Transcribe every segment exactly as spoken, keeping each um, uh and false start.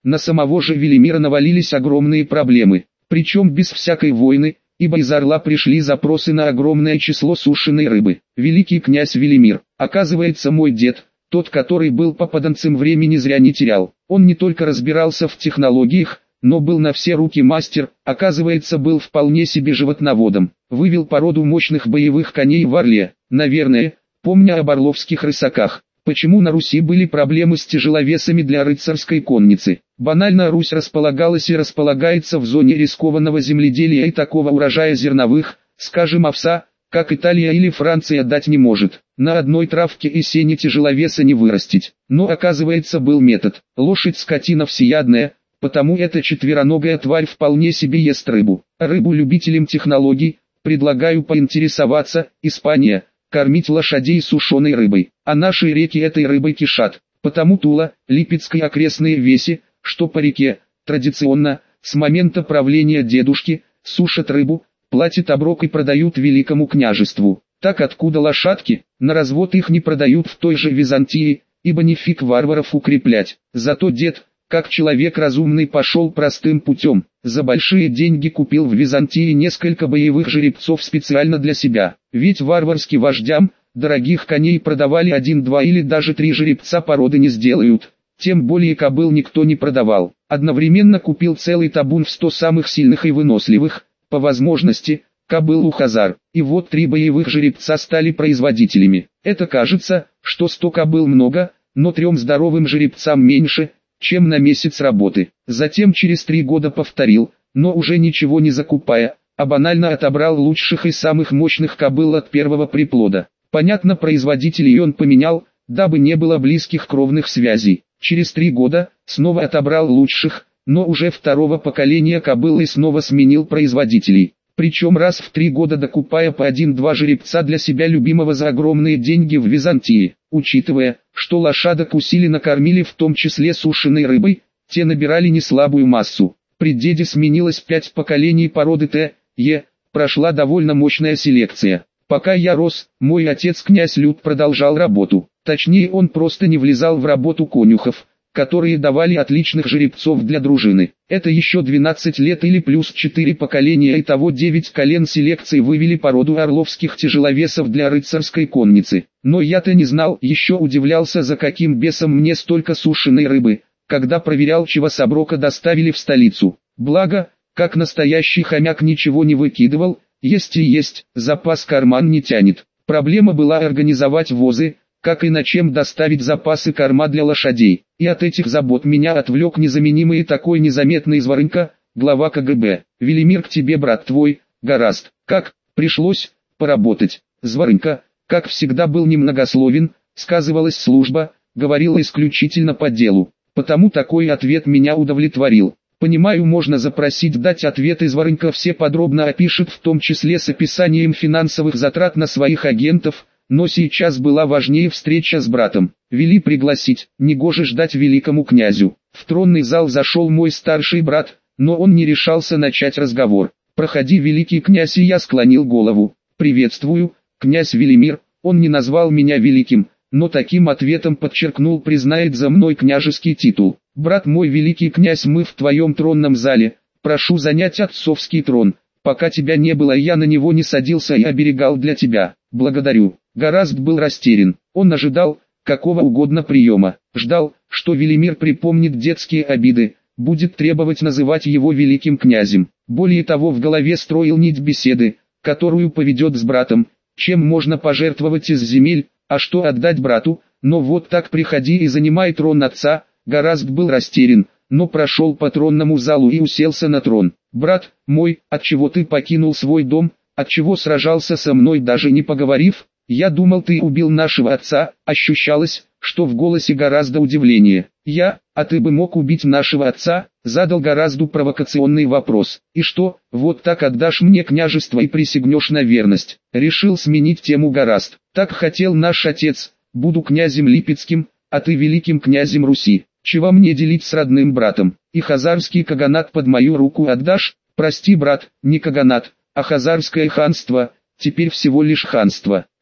на самого же Велимира навалились огромные проблемы, причем без всякой войны, ибо из Орла пришли запросы на огромное число сушеной рыбы. Великий князь Велимир, оказывается, мой дед, тот, который был попаданцем, времени зря не терял. Он не только разбирался в технологиях, но был на все руки мастер, оказывается, был вполне себе животноводом. Вывел породу мощных боевых коней в Орле, наверное, помня об орловских рысаках. Почему на Руси были проблемы с тяжеловесами для рыцарской конницы? Банально, Русь располагалась и располагается в зоне рискованного земледелия, и такого урожая зерновых, скажем, овса, как Италия или Франция, дать не может. На одной травке и сене тяжеловеса не вырастить. Но, оказывается, был метод. Лошадь скотина всеядная, потому эта четвероногая тварь вполне себе ест рыбу. Рыбу любителям технологий предлагаю поинтересоваться. Испания. Кормить лошадей сушеной рыбой, а наши реки этой рыбой кишат, потому Тула, Липецкой окрестные веси, что по реке, традиционно, с момента правления дедушки, сушат рыбу, платят оброк и продают великому княжеству. Так откуда лошадки? На развод их не продают в той же Византии, ибо не фиг варваров укреплять. Зато дед, как человек разумный, пошел простым путем. За большие деньги купил в Византии несколько боевых жеребцов специально для себя. Ведь варварским вождям дорогих коней продавали один-два или даже три жеребца породы не сделают. Тем более кобыл никто не продавал. Одновременно купил целый табун в сто самых сильных и выносливых, по возможности, кобыл у хазар. И вот три боевых жеребца стали производителями. Это кажется, что сто кобыл много, но трем здоровым жеребцам меньше, чем на месяц работы. Затем через три года повторил, но уже ничего не закупая, а банально отобрал лучших и самых мощных кобыл от первого приплода. Понятно, производителей он поменял, дабы не было близких кровных связей. Через три года снова отобрал лучших, но уже второго поколения кобыл и снова сменил производителей. Причем раз в три года докупая по один-два жеребца для себя любимого за огромные деньги в Византии. Учитывая, что лошадок усиленно кормили в том числе сушеной рыбой, те набирали неслабую массу. При деде сменилось пять поколений породы Т, Е, прошла довольно мощная селекция. Пока я рос, мой отец князь Люд продолжал работу. Точнее, он просто не влезал в работу конюхов, которые давали отличных жеребцов для дружины. Это еще двенадцать лет или плюс четыре поколения, итого девять колен селекции вывели породу орловских тяжеловесов для рыцарской конницы. Но я-то не знал, еще удивлялся, за каким бесом мне столько сушеной рыбы, когда проверял, чего с оброка доставили в столицу. Благо, как настоящий хомяк, ничего не выкидывал, есть и есть, запас карман не тянет. Проблема была организовать возы, как и на чем доставить запасы корма для лошадей. И от этих забот меня отвлек незаменимый и такой незаметный Зворынка, глава ка гэ бэ. Велимир, к тебе брат твой, Гораст. Как? Пришлось поработать. Зворынка, как всегда, был немногословен, сказывалась служба, говорил исключительно по делу. Потому такой ответ меня удовлетворил. Понимаю, можно запросить дать ответ, и Зворынка все подробно опишет, в том числе с описанием финансовых затрат на своих агентов, но сейчас была важнее встреча с братом. Вели пригласить, негоже ждать великому князю. В тронный зал зашел мой старший брат, но он не решался начать разговор. «Проходи, великий князь», и я склонил голову. «Приветствую, князь Велимир». Он не назвал меня великим, но таким ответом подчеркнул, признает за мной княжеский титул. «Брат мой, великий князь, мы в твоем тронном зале, прошу занять отцовский трон. Пока тебя не было, я на него не садился и оберегал для тебя. Благодарю». Гораст был растерян. Он ожидал какого угодно приема. Ждал, что Велимир припомнит детские обиды, будет требовать называть его великим князем. Более того, в голове строил нить беседы, которую поведет с братом, чем можно пожертвовать из земель, а что отдать брату. Но вот так приходи и занимай трон отца. Гораст был растерян, но прошел по тронному залу и уселся на трон. «Брат мой, отчего ты покинул свой дом, отчего сражался со мной, даже не поговорив? Я думал, ты убил нашего отца». Ощущалось, что в голосе гораздо удивление. «Я, а ты бы мог убить нашего отца?» Задал гораздо провокационный вопрос. «И что, вот так отдашь мне княжество и присягнешь на верность?» Решил сменить тему Гораст. «Так хотел наш отец, буду князем Липецким, а ты великим князем Руси. Чего мне делить с родным братом? И хазарский каганат под мою руку отдашь?» «Прости, брат, не каганат, а хазарское ханство, теперь всего лишь ханство.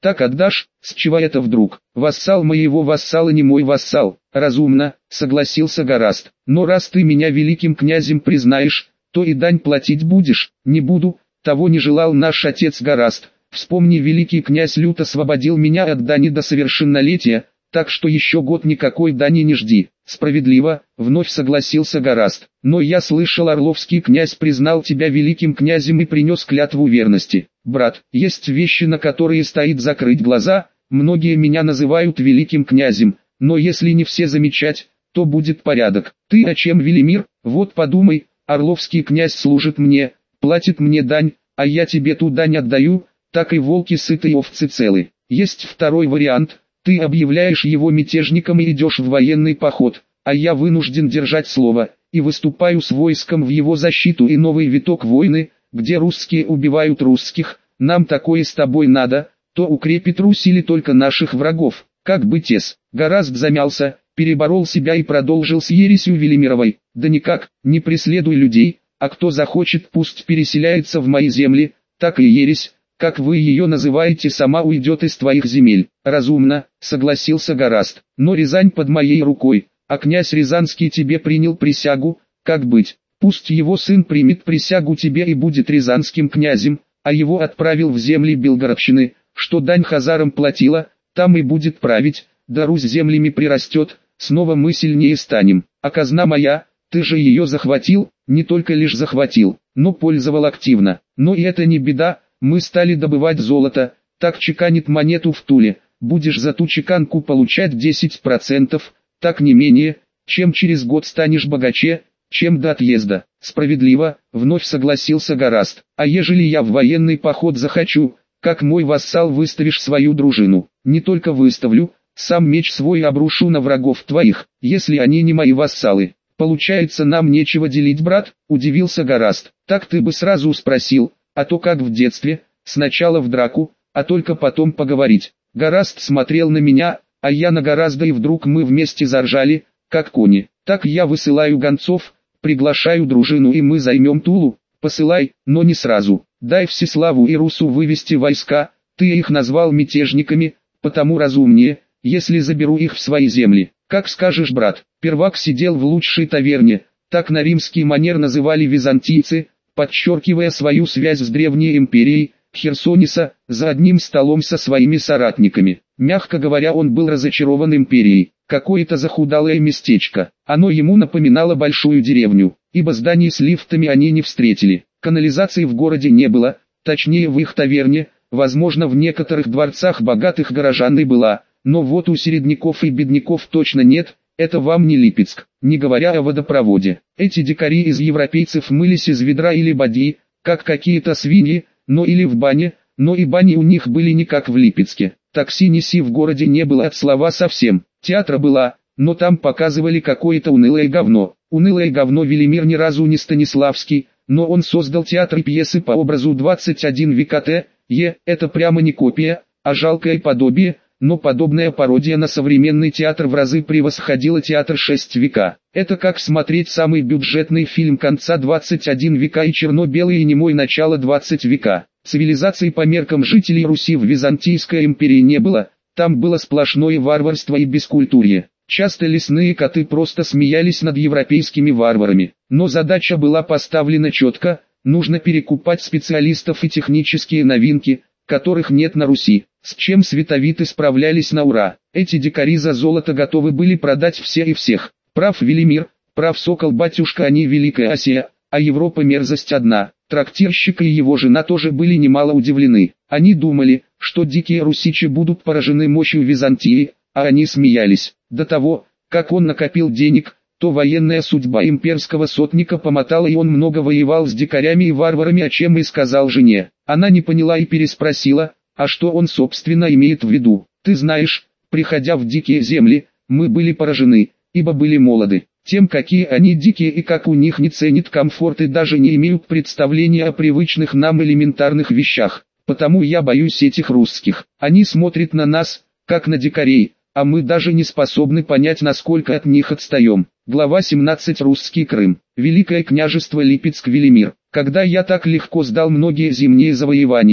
Так отдашь, с чего это вдруг? Вассал моего вассала не мой вассал. Разумно, согласился Гораст. Но раз ты меня великим князем признаешь, то и дань платить будешь. Не буду, того не желал наш отец Гораст. Вспомни, великий князь Лют освободил меня от дани до совершеннолетия, так что еще год никакой дани не жди. Справедливо, вновь согласился Гораст. Но я слышал, Орловский князь признал тебя великим князем и принес клятву верности. Брат, есть вещи, на которые стоит закрыть глаза. Многие меня называют великим князем, но если не все замечать, то будет порядок. Ты о чем, Велимир? Вот подумай, Орловский князь служит мне, платит мне дань, а я тебе ту дань отдаю, так и волки сыты и овцы целы. Есть второй вариант. Ты объявляешь его мятежником и идешь в военный поход, а я вынужден держать слово, и выступаю с войском в его защиту, и новый виток войны, где русские убивают русских, нам такое с тобой надо, то укрепит Русь или только наших врагов, как бы тес. Гораст замялся, переборол себя и продолжил с ересью Велимировой. Да никак, не преследуй людей, а кто захочет, пусть переселяется в мои земли, так и ересь, как вы ее называете, сама уйдет из твоих земель. Разумно, согласился Гораст, но Рязань под моей рукой, а князь Рязанский тебе принял присягу, как быть? Пусть его сын примет присягу тебе и будет рязанским князем, а его отправил в земли Белгородщины, что дань хазарам платила, там и будет править, да Русь землями прирастет, снова мы сильнее станем. А казна моя, ты же ее захватил, не только лишь захватил, но пользовал активно. Но и это не беда, мы стали добывать золото, так чеканит монету в Туле, будешь за ту чеканку получать десять процентов, так не менее, чем через год станешь богаче, чем до отъезда. Справедливо, вновь согласился Гораст. А ежели я в военный поход захочу, как мой вассал выставишь свою дружину? Не только выставлю, сам меч свой обрушу на врагов твоих, если они не мои вассалы. Получается, нам нечего делить, брат? Удивился Гораст. Так ты бы сразу спросил, а то как в детстве, сначала в драку, а только потом поговорить. Гораст смотрел на меня, а я на Горазда, и вдруг мы вместе заржали, как кони. Так я высылаю гонцов, приглашаю дружину, и мы займем Тулу. Посылай, но не сразу. Дай Всеславу и Русу вывести войска, ты их назвал мятежниками, потому разумнее, если заберу их в свои земли. Как скажешь, брат. Первак сидел в лучшей таверне, так на римский манер называли византийцы, подчеркивая свою связь с древней империей, Херсониса, за одним столом со своими соратниками. Мягко говоря, он был разочарован империей. Какое-то захудалое местечко. Оно ему напоминало большую деревню, ибо зданий с лифтами они не встретили. Канализации в городе не было, точнее в их таверне, возможно в некоторых дворцах богатых горожан и была, но вот у середняков и бедняков точно нет. Это вам не Липецк, не говоря о водопроводе. Эти дикари из европейцев мылись из ведра или бадьи, как какие-то свиньи, но или в бане, но и бани у них были не как в Липецке. Такси неси в городе не было от слова совсем. Театра была, но там показывали какое-то унылое говно. Унылое говно. Велимир ни разу не Станиславский, но он создал театр и пьесы по образу двадцать один века Т. Е. Это прямо не копия, а жалкое подобие. Но подобная пародия на современный театр в разы превосходила театр шесть века. Это как смотреть самый бюджетный фильм конца двадцать один века и черно-белый и немой начала двадцать века. Цивилизации по меркам жителей Руси в Византийской империи не было, там было сплошное варварство и бескультурье. Часто лесные коты просто смеялись над европейскими варварами. Но задача была поставлена четко, нужно перекупать специалистов и технические новинки, которых нет на Руси, с чем световиты справлялись на ура. Эти дикари за золото готовы были продать все и всех. Прав Велимир, прав Сокол-батюшка, они Великая Асия, а Европа мерзость одна. Трактирщик и его жена тоже были немало удивлены. Они думали, что дикие русичи будут поражены мощью Византии, а они смеялись. До того, как он накопил денег, то военная судьба имперского сотника помотала, и он много воевал с дикарями и варварами, о чем и сказал жене. Она не поняла и переспросила, а что он собственно имеет в виду. Ты знаешь, приходя в дикие земли, мы были поражены, ибо были молоды, тем какие они дикие и как у них не ценят комфорт и даже не имеют представления о привычных нам элементарных вещах. Потому я боюсь этих русских. Они смотрят на нас, как на дикарей, а мы даже не способны понять, насколько от них отстаем. Глава семнадцать. Русский Крым. Великое княжество Липецк. Велимир. Когда я так легко сдал многие зимние завоевания,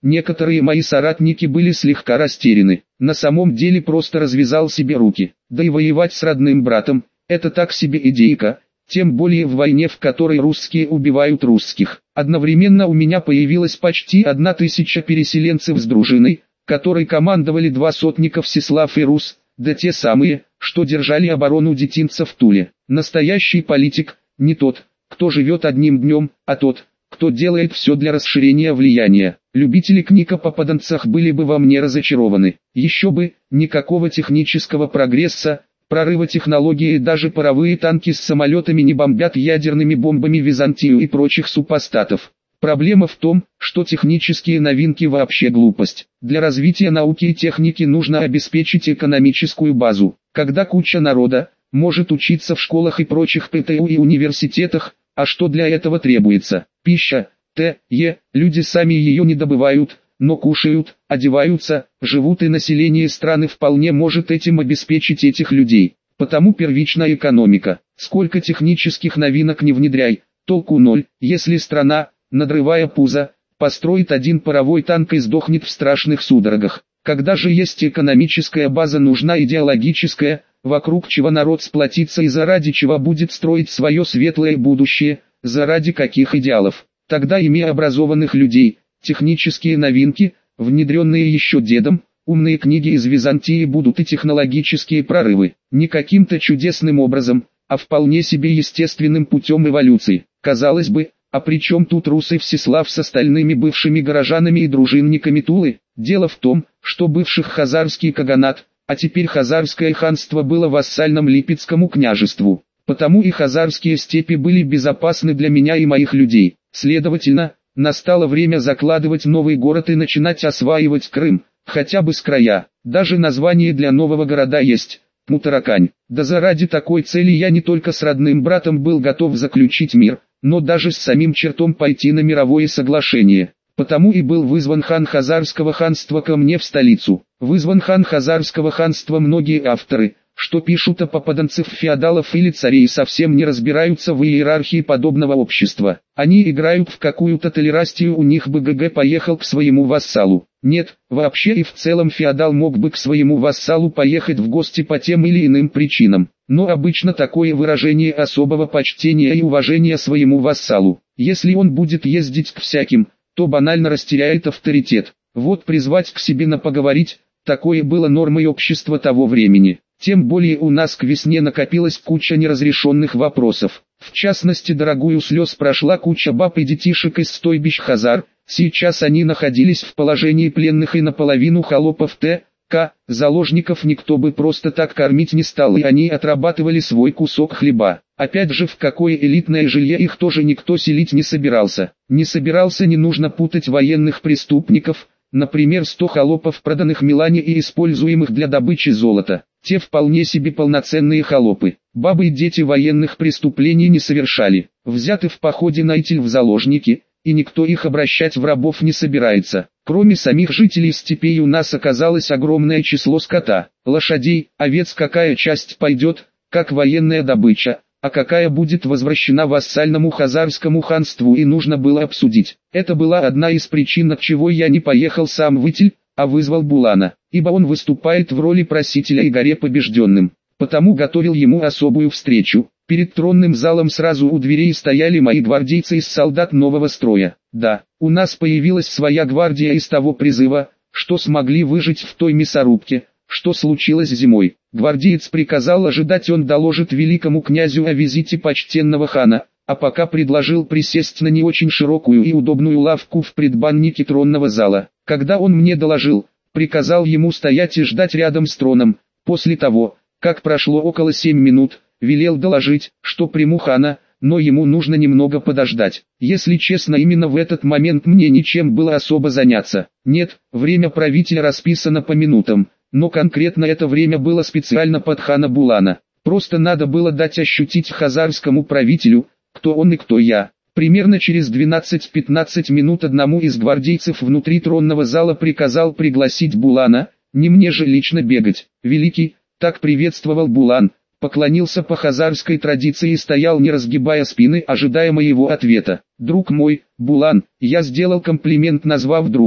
некоторые мои соратники были слегка растеряны. На самом деле просто развязал себе руки. Да и воевать с родным братом – это так себе идейка, тем более в войне, в которой русские убивают русских. Одновременно у меня появилась почти одна тысяча переселенцев с дружиной, которой командовали два сотника Всеслав и Рус, да те самые, что держали оборону детинца в Туле. Настоящий политик – не тот, кто живет одним днем, а тот, кто делает все для расширения влияния. Любители книг о попаданцах были бы во мне разочарованы. Еще бы, никакого технического прогресса, прорыва технологии, и даже паровые танки с самолетами не бомбят ядерными бомбами Византию и прочих супостатов. Проблема в том, что технические новинки вообще глупость. Для развития науки и техники нужно обеспечить экономическую базу. Когда куча народа может учиться в школах и прочих ПТУ и университетах, а что для этого требуется? Пища, т е Люди сами ее не добывают, но кушают, одеваются, живут, и население страны вполне может этим обеспечить этих людей. Потому первичная экономика. Сколько технических новинок не внедряй, толку ноль, если страна, надрывая пузо, построит один паровой танк и сдохнет в страшных судорогах. Когда же есть экономическая база, нужна идеологическая, вокруг чего народ сплотится и заради чего будет строить свое светлое будущее, заради каких идеалов. Тогда, имея образованных людей, технические новинки, внедренные еще дедом, умные книги из Византии будут и технологические прорывы, не каким-то чудесным образом, а вполне себе естественным путем эволюции. Казалось бы, а при чем тут Рус и Всеслав с остальными бывшими горожанами и дружинниками Тулы? Дело в том, что бывших хазарский каганат, а теперь хазарское ханство было вассальным Липецкому княжеству. Потому и хазарские степи были безопасны для меня и моих людей. Следовательно, настало время закладывать новый город и начинать осваивать Крым, хотя бы с края. Даже название для нового города есть – Мутаракань. Да заради такой цели я не только с родным братом был готов заключить мир, но даже с самим чертом пойти на мировое соглашение. Потому и был вызван хан Хазарского ханства ко мне в столицу. Вызван хан Хазарского ханства. Многие авторы, что пишут о попаданцев феодалов или царей, совсем не разбираются в иерархии подобного общества. Они играют в какую-то толерастию, у них бы ГГ поехал к своему вассалу. Нет, вообще и в целом феодал мог бы к своему вассалу поехать в гости по тем или иным причинам. Но обычно такое выражение особого почтения и уважения своему вассалу. Если он будет ездить к всяким, то банально растеряет авторитет. Вот призвать к себе на поговорить, такое было нормой общества того времени. Тем более у нас к весне накопилась куча неразрешенных вопросов. В частности, дорогую слез прошла куча баб и детишек из стойбищ хазар. Сейчас они находились в положении пленных и наполовину холопов Т К. Заложников никто бы просто так кормить не стал, и они отрабатывали свой кусок хлеба. Опять же, в какое элитное жилье их тоже никто селить не собирался. Не собирался, не нужно путать военных преступников, например, сто холопов, проданных Милане и используемых для добычи золота. Те вполне себе полноценные холопы. Бабы и дети военных преступлений не совершали. Взяты в походе на Итиль в заложники, и никто их обращать в рабов не собирается. Кроме самих жителей степей у нас оказалось огромное число скота, лошадей, овец. Какая часть пойдет, как военная добыча, а какая будет возвращена вассальному хазарскому ханству, и нужно было обсудить. Это была одна из причин, от чего я не поехал сам в Итиль, а вызвал Булана, ибо он выступает в роли просителя и горе побежденным. Потому готовил ему особую встречу. Перед тронным залом сразу у дверей стояли мои гвардейцы из солдат нового строя. Да, у нас появилась своя гвардия из того призыва, что смогли выжить в той мясорубке, что случилось зимой. Гвардеец приказал ожидать, он доложит великому князю о визите почтенного хана, а пока предложил присесть на не очень широкую и удобную лавку в предбаннике тронного зала. Когда он мне доложил, приказал ему стоять и ждать рядом с троном. После того, как прошло около семь минут, велел доложить, что приму хана, но ему нужно немного подождать. Если честно, именно в этот момент мне ничем было особо заняться. Нет, время правителя расписано по минутам, но конкретно это время было специально под хана Булана. Просто надо было дать ощутить хазарскому правителю, кто он и кто я. Примерно через двенадцать-пятнадцать минут одному из гвардейцев внутри тронного зала приказал пригласить Булана, не мне же лично бегать. Великий, так приветствовал Булан, поклонился по хазарской традиции и стоял, не разгибая спины, ожидая моего ответа. «Друг мой, Булан», я сделал комплимент, назвав другом,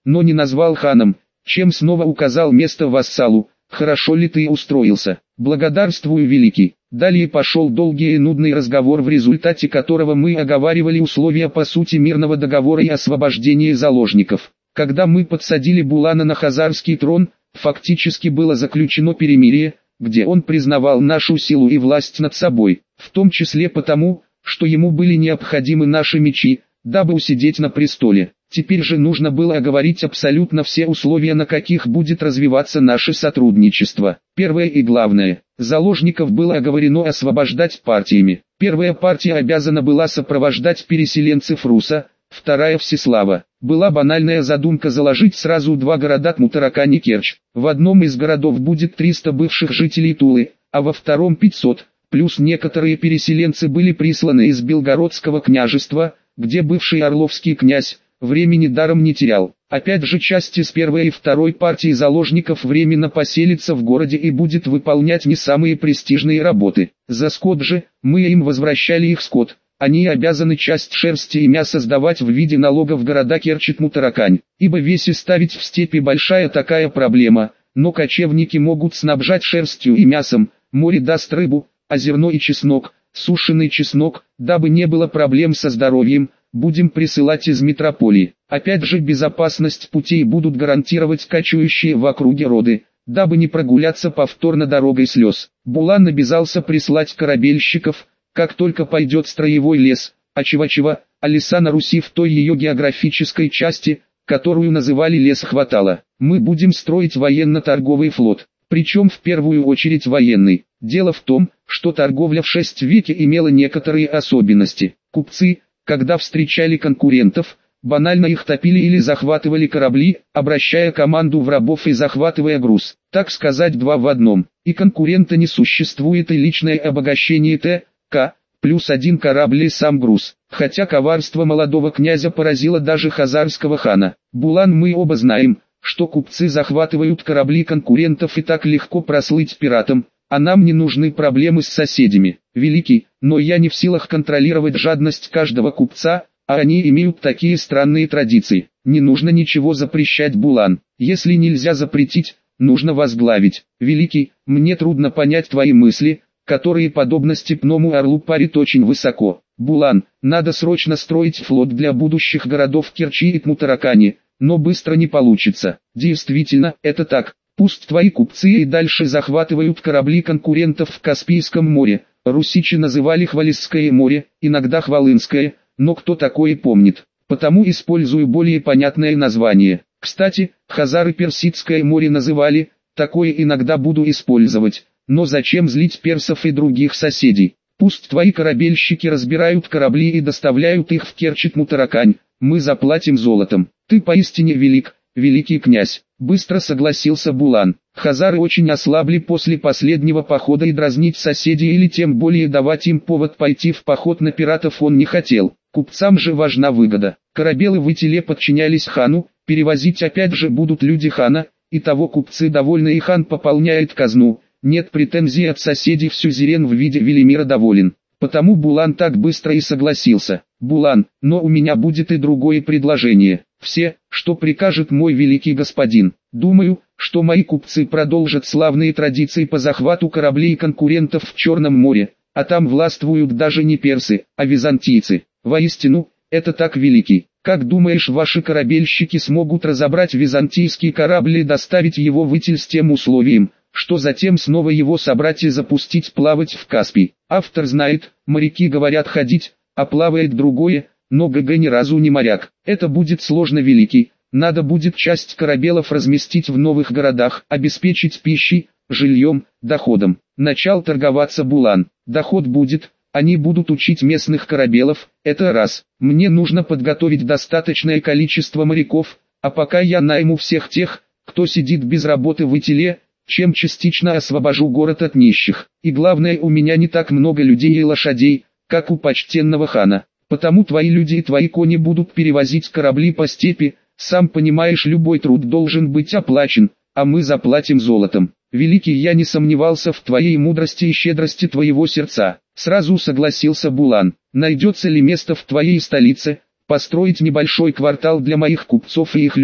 но не назвал ханом, чем снова указал место вассалу. Хорошо ли ты устроился? Благодарствую, великий. Далее пошел долгий и нудный разговор, в результате которого мы оговаривали условия по сути мирного договора и освобождения заложников. Когда мы подсадили Булана на хазарский трон, фактически было заключено перемирие, где он признавал нашу силу и власть над собой, в том числе потому, что ему были необходимы наши мечи, дабы усидеть на престоле. Теперь же нужно было оговорить абсолютно все условия, на каких будет развиваться наше сотрудничество. Первое и главное, заложников было оговорено освобождать партиями. Первая партия обязана была сопровождать переселенцев Руса, вторая Всеслава. Была банальная задумка заложить сразу два города Тмутаракань и Керчь. В одном из городов будет триста бывших жителей Тулы, а во втором пятьсот, плюс некоторые переселенцы были присланы из Белгородского княжества, где бывший Орловский князь времени даром не терял. Опять же, часть из первой и второй партии заложников временно поселится в городе и будет выполнять не самые престижные работы. За скот же, мы им возвращали их скот. Они обязаны часть шерсти и мяса сдавать в виде налога в города Керчь и Тмутаракань, ибо веси ставить в степи большая такая проблема, но кочевники могут снабжать шерстью и мясом, море даст рыбу, а зерно и чеснок, сушеный чеснок, дабы не было проблем со здоровьем, будем присылать из метрополии. Опять же, безопасность путей будут гарантировать кочующие в округе роды, дабы не прогуляться повторно дорогой слез. Булан обязался прислать корабельщиков, как только пойдет строевой лес, а чего-чего, а леса на Руси в той ее географической части, которую называли лес, хватало. Мы будем строить военно-торговый флот, причем в первую очередь военный. Дело в том, что торговля в шестом веке имела некоторые особенности. Купцы, когда встречали конкурентов, банально их топили или захватывали корабли, обращая команду в рабов и захватывая груз. Так сказать, два в одном. И конкурента не существует, и личное обогащение Т К плюс один корабль и сам груз. Хотя коварство молодого князя поразило даже хазарского хана. Булан, мы оба знаем, что купцы захватывают корабли конкурентов и так легко прослыть пиратом, а нам не нужны проблемы с соседями. Великий, но я не в силах контролировать жадность каждого купца, а они имеют такие странные традиции. Не нужно ничего запрещать, Булан. Если нельзя запретить, нужно возглавить. Великий, мне трудно понять твои мысли, которые подобно степному орлу парят очень высоко. Булан, надо срочно строить флот для будущих городов Керчи и Тмутаракани, но быстро не получится. Действительно, это так. Пусть твои купцы и дальше захватывают корабли конкурентов в Каспийском море. Русичи называли Хвалисское море, иногда Хвалынское, но кто такое помнит? Потому использую более понятное название. Кстати, хазары Персидское море называли, такое иногда буду использовать. Но зачем злить персов и других соседей? Пусть твои корабельщики разбирают корабли и доставляют их в Керчь и Тмутаракань, мы заплатим золотом. Ты поистине велик, великий князь. Быстро согласился Булан. Хазары очень ослабли после последнего похода, и дразнить соседей или тем более давать им повод пойти в поход на пиратов он не хотел. Купцам же важна выгода. Корабелы в Итиле подчинялись хану, перевозить опять же будут люди хана, и того купцы довольны и хан пополняет казну. Нет претензий от соседей, в сюзерен в виде Велимира доволен. Потому Булан так быстро и согласился. Булан, но у меня будет и другое предложение. Все, что прикажет мой великий господин. Думаю, что мои купцы продолжат славные традиции по захвату кораблей конкурентов в Черном море, а там властвуют даже не персы, а византийцы. Воистину, это так, великий. Как думаешь, ваши корабельщики смогут разобрать византийский корабль и доставить его в Итиль с тем условием, что затем снова его собрать и запустить плавать в Каспий? Автор знает, моряки говорят ходить, а плавает другое, но ГГ ни разу не моряк. Это будет сложно, великий. Надо будет часть корабелов разместить в новых городах, обеспечить пищей, жильем, доходом. Начал торговаться Булан. Доход будет, они будут учить местных корабелов, это раз. Мне нужно подготовить достаточное количество моряков, а пока я найму всех тех, кто сидит без работы в Итиле, чем частично освобожу город от нищих. И главное, у меня не так много людей и лошадей, как у почтенного хана. Потому твои люди и твои кони будут перевозить корабли по степи, сам понимаешь, любой труд должен быть оплачен, а мы заплатим золотом. Великий, я не сомневался в твоей мудрости и щедрости твоего сердца. Сразу согласился Булан. Найдется ли место в твоей столице, построить небольшой квартал для моих купцов и их людей?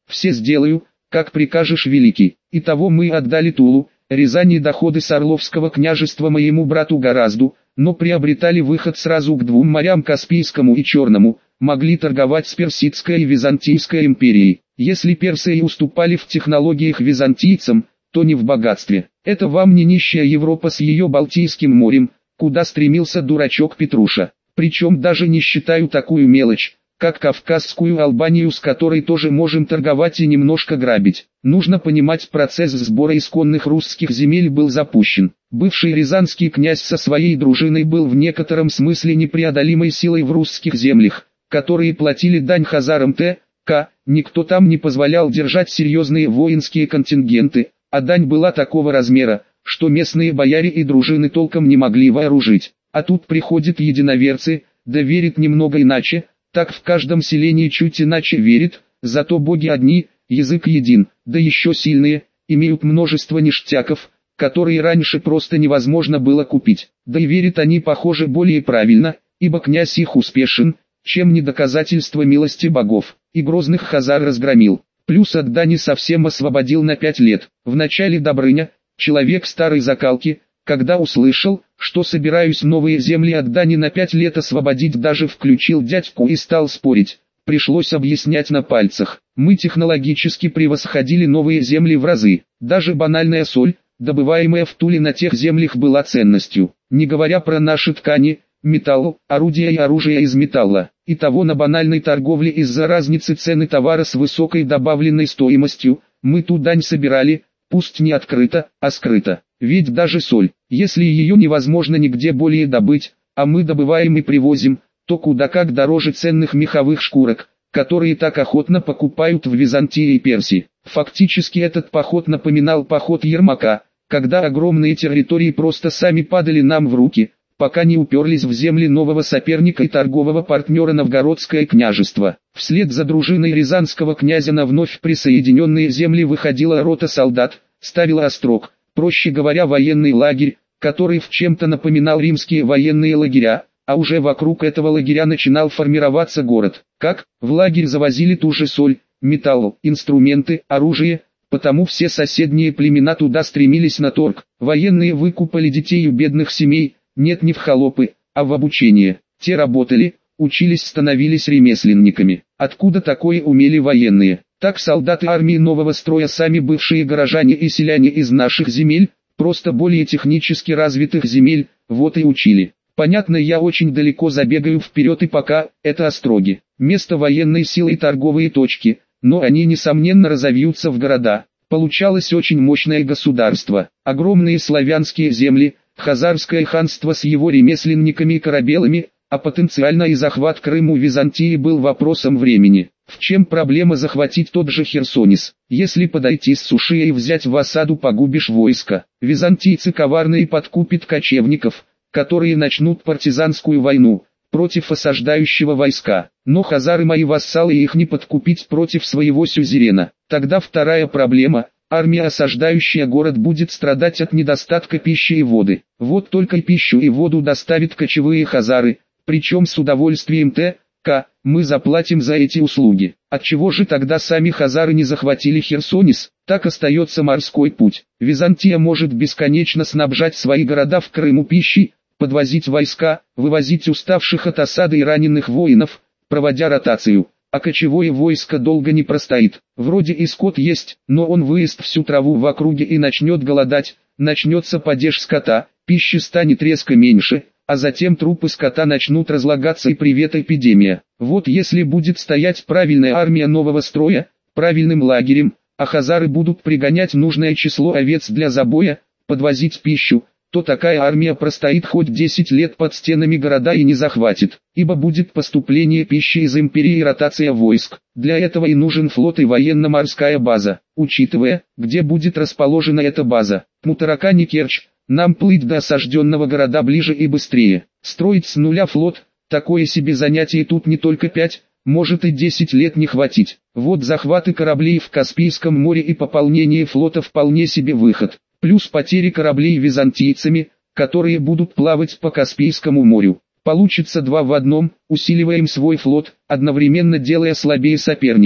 все сделаю, как прикажешь, великий. Итого мы отдали Тулу, Рязань и доходы с Орловского княжества моему брату Горазду, но приобретали выход сразу к двум морям, Каспийскому и Черному, могли торговать с Персидской и Византийской империей. Если персы и уступали в технологиях византийцам, то не в богатстве. Это вам не нищая Европа с ее Балтийским морем, куда стремился дурачок Петруша. Причем даже не считаю такую мелочь, как Кавказскую Албанию, с которой тоже можем торговать и немножко грабить. Нужно понимать, процесс сбора исконных русских земель был запущен. Бывший рязанский князь со своей дружиной был в некотором смысле непреодолимой силой в русских землях, которые платили дань хазарам т.к. Никто там не позволял держать серьезные воинские контингенты, а дань была такого размера, что местные бояре и дружины толком не могли вооружить. А тут приходят единоверцы, да верят немного иначе, так в каждом селении чуть иначе верит, зато боги одни, язык един, да еще сильные, имеют множество ништяков, которые раньше просто невозможно было купить. Да и верят они, похоже, более правильно, ибо князь их успешен, чем не доказательство милости богов, и грозных хазар разгромил. Плюс от дани совсем освободил на пять лет. Вначале Добрыня, человек старой закалки, когда услышал, что собираюсь новые земли от дани на пять лет освободить, даже включил дядьку и стал спорить. Пришлось объяснять на пальцах. Мы технологически превосходили новые земли в разы. Даже банальная соль, добываемая в Туле, на тех землях была ценностью. Не говоря про наши ткани, металл, орудия и оружие из металла. Итого на банальной торговле из-за разницы цены товара с высокой добавленной стоимостью, мы ту дань собирали, пусть не открыто, а скрыто. Ведь даже соль, если ее невозможно нигде более добыть, а мы добываем и привозим, то куда как дороже ценных меховых шкурок, которые так охотно покупают в Византии и Персии. Фактически этот поход напоминал поход Ермака, когда огромные территории просто сами падали нам в руки, пока не уперлись в земли нового соперника и торгового партнера Новгородское княжество. Вслед за дружиной рязанского князя на вновь присоединенные земли выходила рота солдат, ставила острог, проще говоря, военный лагерь, который в чем-то напоминал римские военные лагеря, а уже вокруг этого лагеря начинал формироваться город. Как? В лагерь завозили ту же соль, металл, инструменты, оружие, потому все соседние племена туда стремились на торг. Военные выкупали детей у бедных семей, нет, не в холопы, а в обучение. Те работали, учились, становились ремесленниками. Откуда такое умели военные? Так солдаты армии нового строя, сами бывшие горожане и селяне из наших земель, просто более технически развитых земель, вот и учили. Понятно, я очень далеко забегаю вперед, и пока это остроги, место военной силы и торговые точки, но они несомненно разовьются в города. Получалось очень мощное государство, огромные славянские земли, Хазарское ханство с его ремесленниками и корабелами, а потенциально и захват Крыма у Византии был вопросом времени. В чем проблема захватить тот же Херсонес? Если подойти с суши и взять в осаду, погубишь войско. Византийцы коварные подкупят кочевников, которые начнут партизанскую войну против осаждающего войска. Но хазары мои вассалы, и их не подкупить против своего сюзерена. Тогда вторая проблема – армия, осаждающая город, будет страдать от недостатка пищи и воды. Вот только пищу и воду доставят кочевые хазары, причем с удовольствием т.к. мы заплатим за эти услуги. Отчего же тогда сами хазары не захватили Херсонес? Так остается морской путь. Византия может бесконечно снабжать свои города в Крыму пищей, подвозить войска, вывозить уставших от осады и раненых воинов, проводя ротацию. А кочевое войско долго не простоит. Вроде и скот есть, но он выест всю траву в округе и начнет голодать, начнется падеж скота, пищи станет резко меньше, а затем трупы скота начнут разлагаться, и привет эпидемия. Вот если будет стоять правильная армия нового строя, правильным лагерем, а хазары будут пригонять нужное число овец для забоя, подвозить пищу, то такая армия простоит хоть десять лет под стенами города и не захватит, ибо будет поступление пищи из империи и ротация войск. Для этого и нужен флот и военно-морская база. Учитывая, где будет расположена эта база, Мутаракань и Керчь, нам плыть до осажденного города ближе и быстрее. Строить с нуля флот – такое себе занятие, тут не только пять, может и десять лет не хватить. Вот захваты кораблей в Каспийском море и пополнение флота вполне себе выход. Плюс потери кораблей византийцами, которые будут плавать по Каспийскому морю. Получится два в одном, усиливаем свой флот, одновременно делая слабее соперников.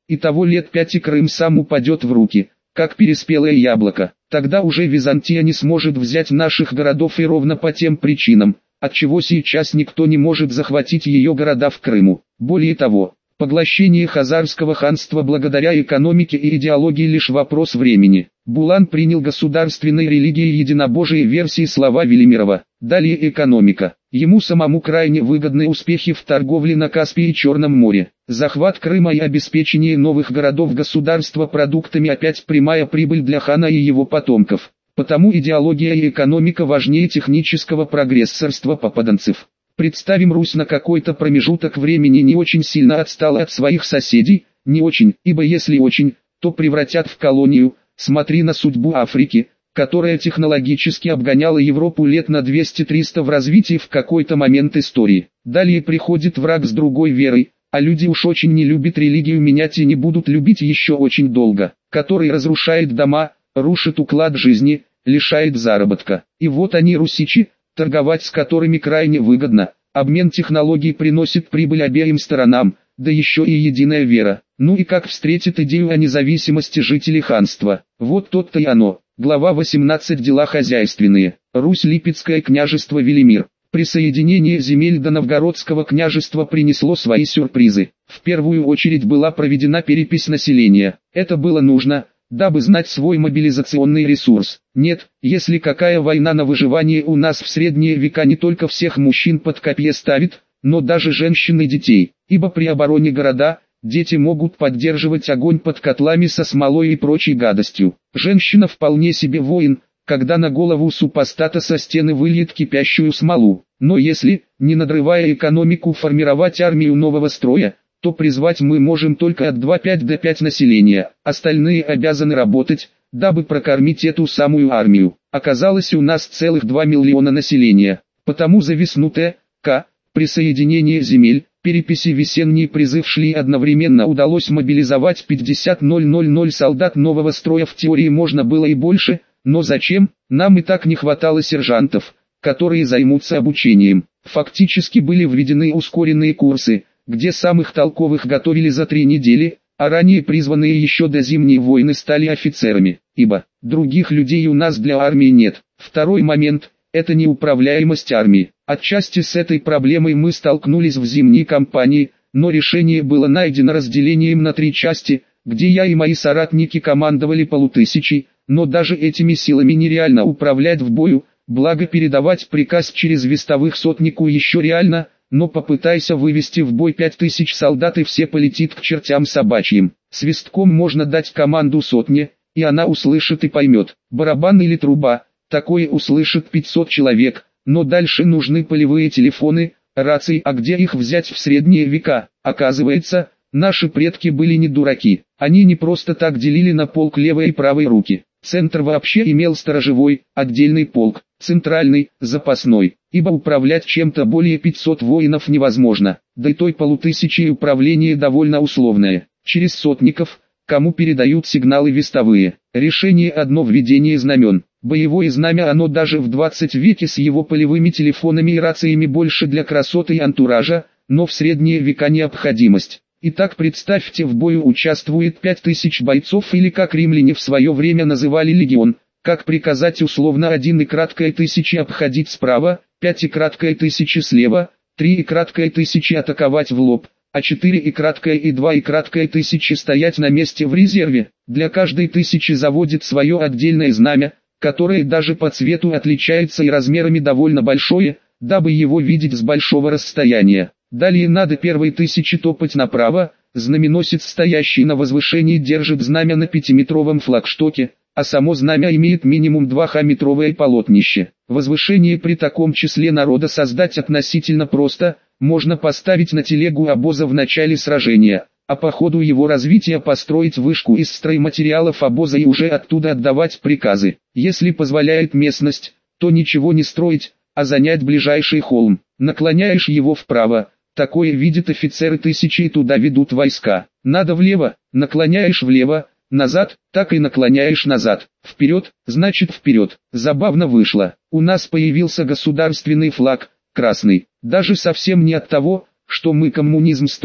и того лет пять и Крым сам упадет в руки, как переспелое яблоко. Тогда уже Византия не сможет взять наших городов и ровно по тем причинам, отчего сейчас никто не может захватить ее города в Крыму. Более того, поглощение Хазарского ханства благодаря экономике и идеологии лишь вопрос времени. Булан принял государственной религией единобожие версии слова Велимирова. Далее экономика. Ему самому крайне выгодны успехи в торговле на Каспии и Черном море. Захват Крыма и обеспечение новых городов государства продуктами опять прямая прибыль для хана и его потомков. Потому идеология и экономика важнее технического прогрессорства попаданцев. Представим, Русь на какой-то промежуток времени не очень сильно отстала от своих соседей, не очень, ибо если очень, то превратят в колонию. Смотри на судьбу Африки, которая технологически обгоняла Европу лет на двести-триста в развитии в какой-то момент истории. Далее приходит враг с другой верой, а люди уж очень не любят религию менять и не будут любить еще очень долго, который разрушает дома, рушит уклад жизни, лишает заработка. И вот они, русичи, торговать с которыми крайне выгодно, обмен технологий приносит прибыль обеим сторонам, да еще и единая вера. Ну и как встретит идею о независимости жителей ханства? Вот тот-то и оно. Глава восемнадцать. Дела хозяйственные. Русь, Липецкое княжество, Велимир. Присоединение земель до Новгородского княжества принесло свои сюрпризы. В первую очередь была проведена перепись населения. Это было нужно, дабы знать свой мобилизационный ресурс. Нет, если какая война на выживание у нас в средние века не только всех мужчин под копье ставит, но даже женщин и детей, ибо при обороне города, дети могут поддерживать огонь под котлами со смолой и прочей гадостью. Женщина вполне себе воин, когда на голову супостата со стены выльет кипящую смолу. Но если, не надрывая экономику, формировать армию нового строя, то призвать мы можем только от двух пяти до пяти населения, остальные обязаны работать, дабы прокормить эту самую армию. Оказалось, у нас целых два миллиона населения, потому за весну Т.К. присоединение земель, переписи, весенний призыв шли одновременно, удалось мобилизовать пятьдесят тысяч солдат нового строя. В теории можно было и больше, но зачем? Нам и так не хватало сержантов, которые займутся обучением. Фактически были введены ускоренные курсы, где самых толковых готовили за три недели, а ранее призванные еще до Зимней войны стали офицерами, ибо других людей у нас для армии нет. Второй момент – это неуправляемость армии. Отчасти с этой проблемой мы столкнулись в зимней кампании, но решение было найдено разделением на три части, где я и мои соратники командовали полутысячей, но даже этими силами нереально управлять в бою, благо передавать приказ через вестовых сотнику еще реально, но попытайся вывести в бой пять тысяч солдат и все полетит к чертям собачьим. Свистком можно дать команду сотне, и она услышит и поймет. Барабан или труба, такое услышит пятьсот человек, но дальше нужны полевые телефоны, рации, а где их взять в средние века? Оказывается, наши предки были не дураки, они не просто так делили на полк левой и правой руки. Центр вообще имел сторожевой, отдельный полк, центральный, запасной, ибо управлять чем-то более пятисот воинов невозможно, да и той полутысячи управление довольно условное, через сотников, кому передают сигналы вестовые. Решение одно: введение знамен. Боевое знамя, оно даже в двадцатом веке с его полевыми телефонами и рациями больше для красоты и антуража, но в средние века необходимость. Итак, представьте, в бою участвует пять тысяч бойцов, или как римляне в свое время называли легион. Как приказать условно один и краткая тысячи обходить справа, пять и краткая тысячи слева, три и краткая тысячи атаковать в лоб, а четыре и краткая и два и краткая тысячи стоять на месте в резерве. Для каждой тысячи заводит свое отдельное знамя, которое даже по цвету отличается и размерами довольно большое, дабы его видеть с большого расстояния. Далее надо первой тысячи топать направо, знаменосец, стоящий на возвышении, держит знамя на пятиметровом флагштоке, а само знамя имеет минимум двухметровое полотнище. Возвышение при таком числе народа создать относительно просто, можно поставить на телегу обоза в начале сражения, а по ходу его развития построить вышку из стройматериалов обоза и уже оттуда отдавать приказы. Если позволяет местность, то ничего не строить, а занять ближайший холм. Наклоняешь его вправо, такое видят офицеры тысячи и туда ведут войска. Надо влево, наклоняешь влево, назад, так и наклоняешь назад. Вперед, значит вперед. Забавно вышло. У нас появился государственный флаг, красный. Даже совсем не от того, что мы коммунизм строим,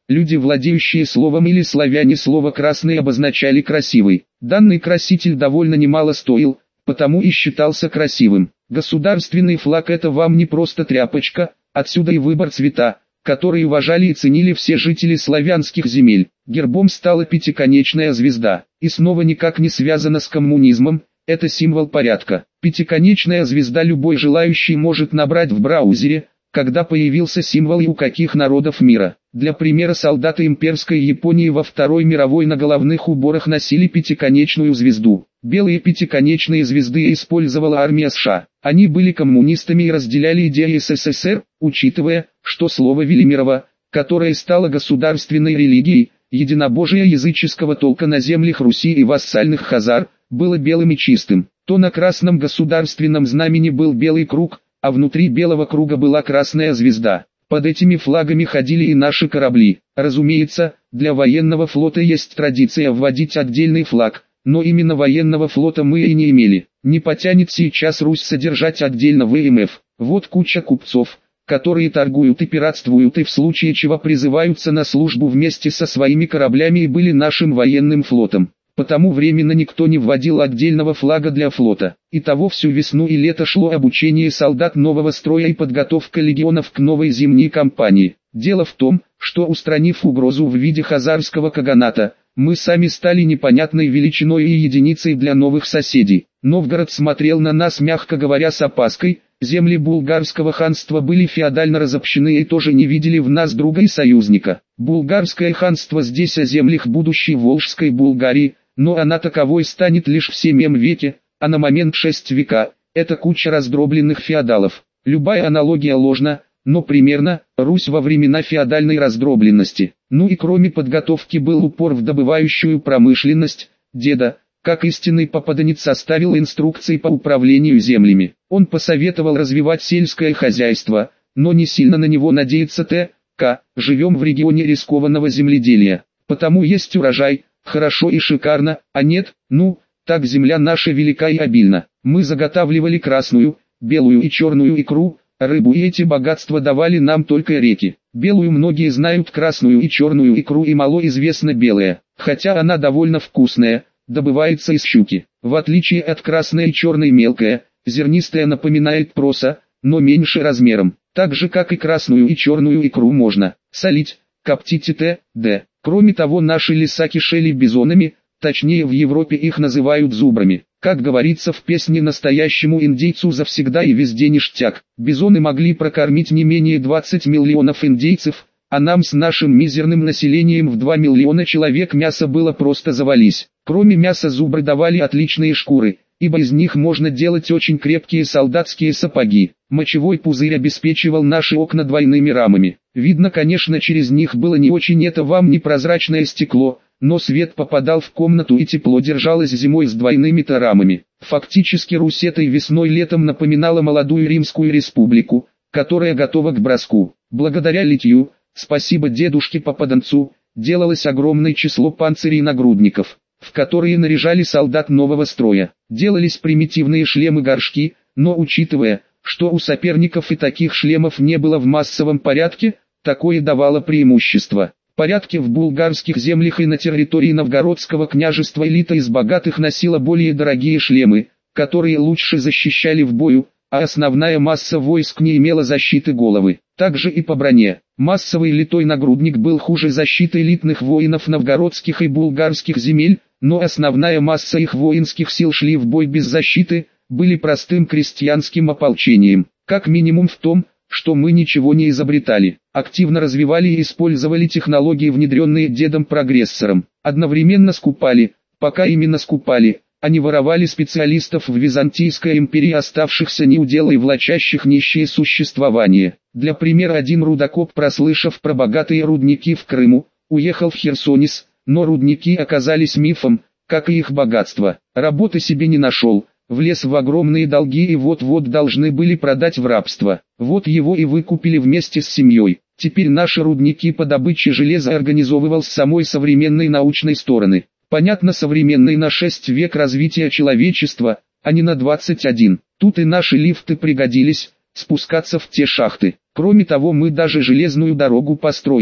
Люди, владеющие словом или славяне, слово «красный» обозначали «красивый». Данный краситель довольно немало стоил, потому и считался красивым. Государственный флаг — это вам не просто тряпочка, отсюда и выбор цвета, который уважали и ценили все жители славянских земель. Гербом стала пятиконечная звезда, и снова никак не связана с коммунизмом, это символ порядка. Пятиконечная звезда любой желающий может набрать в браузере, когда появился символ и у каких народов мира. Для примера, солдаты имперской Японии во Второй мировой на головных уборах носили пятиконечную звезду. Белые пятиконечные звезды использовала армия США. Они были коммунистами и разделяли идеи СССР, учитывая, что слово Велимирова, которое стало государственной религией, единобожия языческого толка на землях Руси и вассальных хазар, было белым и чистым, то на красном государственном знамени был белый круг, а внутри белого круга была красная звезда. Под этими флагами ходили и наши корабли. Разумеется, для военного флота есть традиция вводить отдельный флаг, но именно военного флота мы и не имели. Не потянет сейчас Русь содержать отдельно вэ эм эф. Вот куча купцов, которые торгуют и пиратствуют и в случае чего призываются на службу вместе со своими кораблями и были нашим военным флотом. Потому временно никто не вводил отдельного флага для флота. Итого всю весну и лето шло обучение солдат нового строя и подготовка легионов к новой зимней кампании. Дело в том, что устранив угрозу в виде хазарского каганата, мы сами стали непонятной величиной и единицей для новых соседей. Новгород смотрел на нас, мягко говоря, с опаской. Земли булгарского ханства были феодально разобщены и тоже не видели в нас друга и союзника. Булгарское ханство здесь о землях будущей Волжской Булгарии, но она таковой станет лишь в семь веке, а на момент шесть века – это куча раздробленных феодалов. Любая аналогия ложна, но примерно Русь во времена феодальной раздробленности. Ну и кроме подготовки был упор в добывающую промышленность. Деда, как истинный попаданец, составил инструкции по управлению землями. Он посоветовал развивать сельское хозяйство, но не сильно на него надеяться. т.к. Живем в регионе рискованного земледелия, потому есть урожай, хорошо и шикарно, а нет, ну, так земля наша велика и обильна. Мы заготавливали красную, белую и черную икру, рыбу, и эти богатства давали нам только реки. Белую многие знают, красную и черную икру и мало известна белая, хотя она довольно вкусная, добывается из щуки. В отличие от красной и черной мелкая, зернистая напоминает проса, но меньше размером. Так же как и красную и черную икру можно солить, коптить и т.д. Кроме того, наши леса кишели бизонами, точнее в Европе их называют зубрами. Как говорится в песне, настоящему индейцу завсегда и везде ништяк. Бизоны могли прокормить не менее двадцати миллионов индейцев, а нам с нашим мизерным населением в два миллиона человек мясо было просто завались. Кроме мяса зубры давали отличные шкуры, ибо из них можно делать очень крепкие солдатские сапоги. Мочевой пузырь обеспечивал наши окна двойными рамами. Видно, конечно, через них было не очень, это вам не прозрачное стекло, но свет попадал в комнату и тепло держалось зимой с двойными-то рамами. Фактически Русь этой весной-летом напоминала молодую Римскую республику, которая готова к броску. Благодаря литью, спасибо дедушке-попаданцу, делалось огромное число панцирей и нагрудников, в которые наряжали солдат нового строя. Делались примитивные шлемы-горшки, но учитывая, что у соперников и таких шлемов не было в массовом порядке, такое давало преимущество. Порядки в булгарских землях и на территории Новгородского княжества элита из богатых носила более дорогие шлемы, которые лучше защищали в бою, а основная масса войск не имела защиты головы. Также и по броне. Массовый литой нагрудник был хуже защиты элитных воинов новгородских и булгарских земель, но основная масса их воинских сил шли в бой без защиты, были простым крестьянским ополчением. Как минимум в том, что мы ничего не изобретали, активно развивали и использовали технологии, внедренные дедом-прогрессором. Одновременно скупали, пока именно скупали, они воровали специалистов в Византийской империи, оставшихся неудела и влачащих нищее существование. Для примера, один рудокоп, прослышав про богатые рудники в Крыму, уехал в Херсонес, но рудники оказались мифом, как и их богатство. Работы себе не нашел, влез в огромные долги и вот-вот должны были продать в рабство. Вот его и выкупили вместе с семьей. Теперь наши рудники по добыче железа организовывал с самой современной научной стороны. Понятно, современный на шесть век развития человечества, а не на двадцать один. Тут и наши лифты пригодились, спускаться в те шахты. Кроме того, мы даже железную дорогу построили.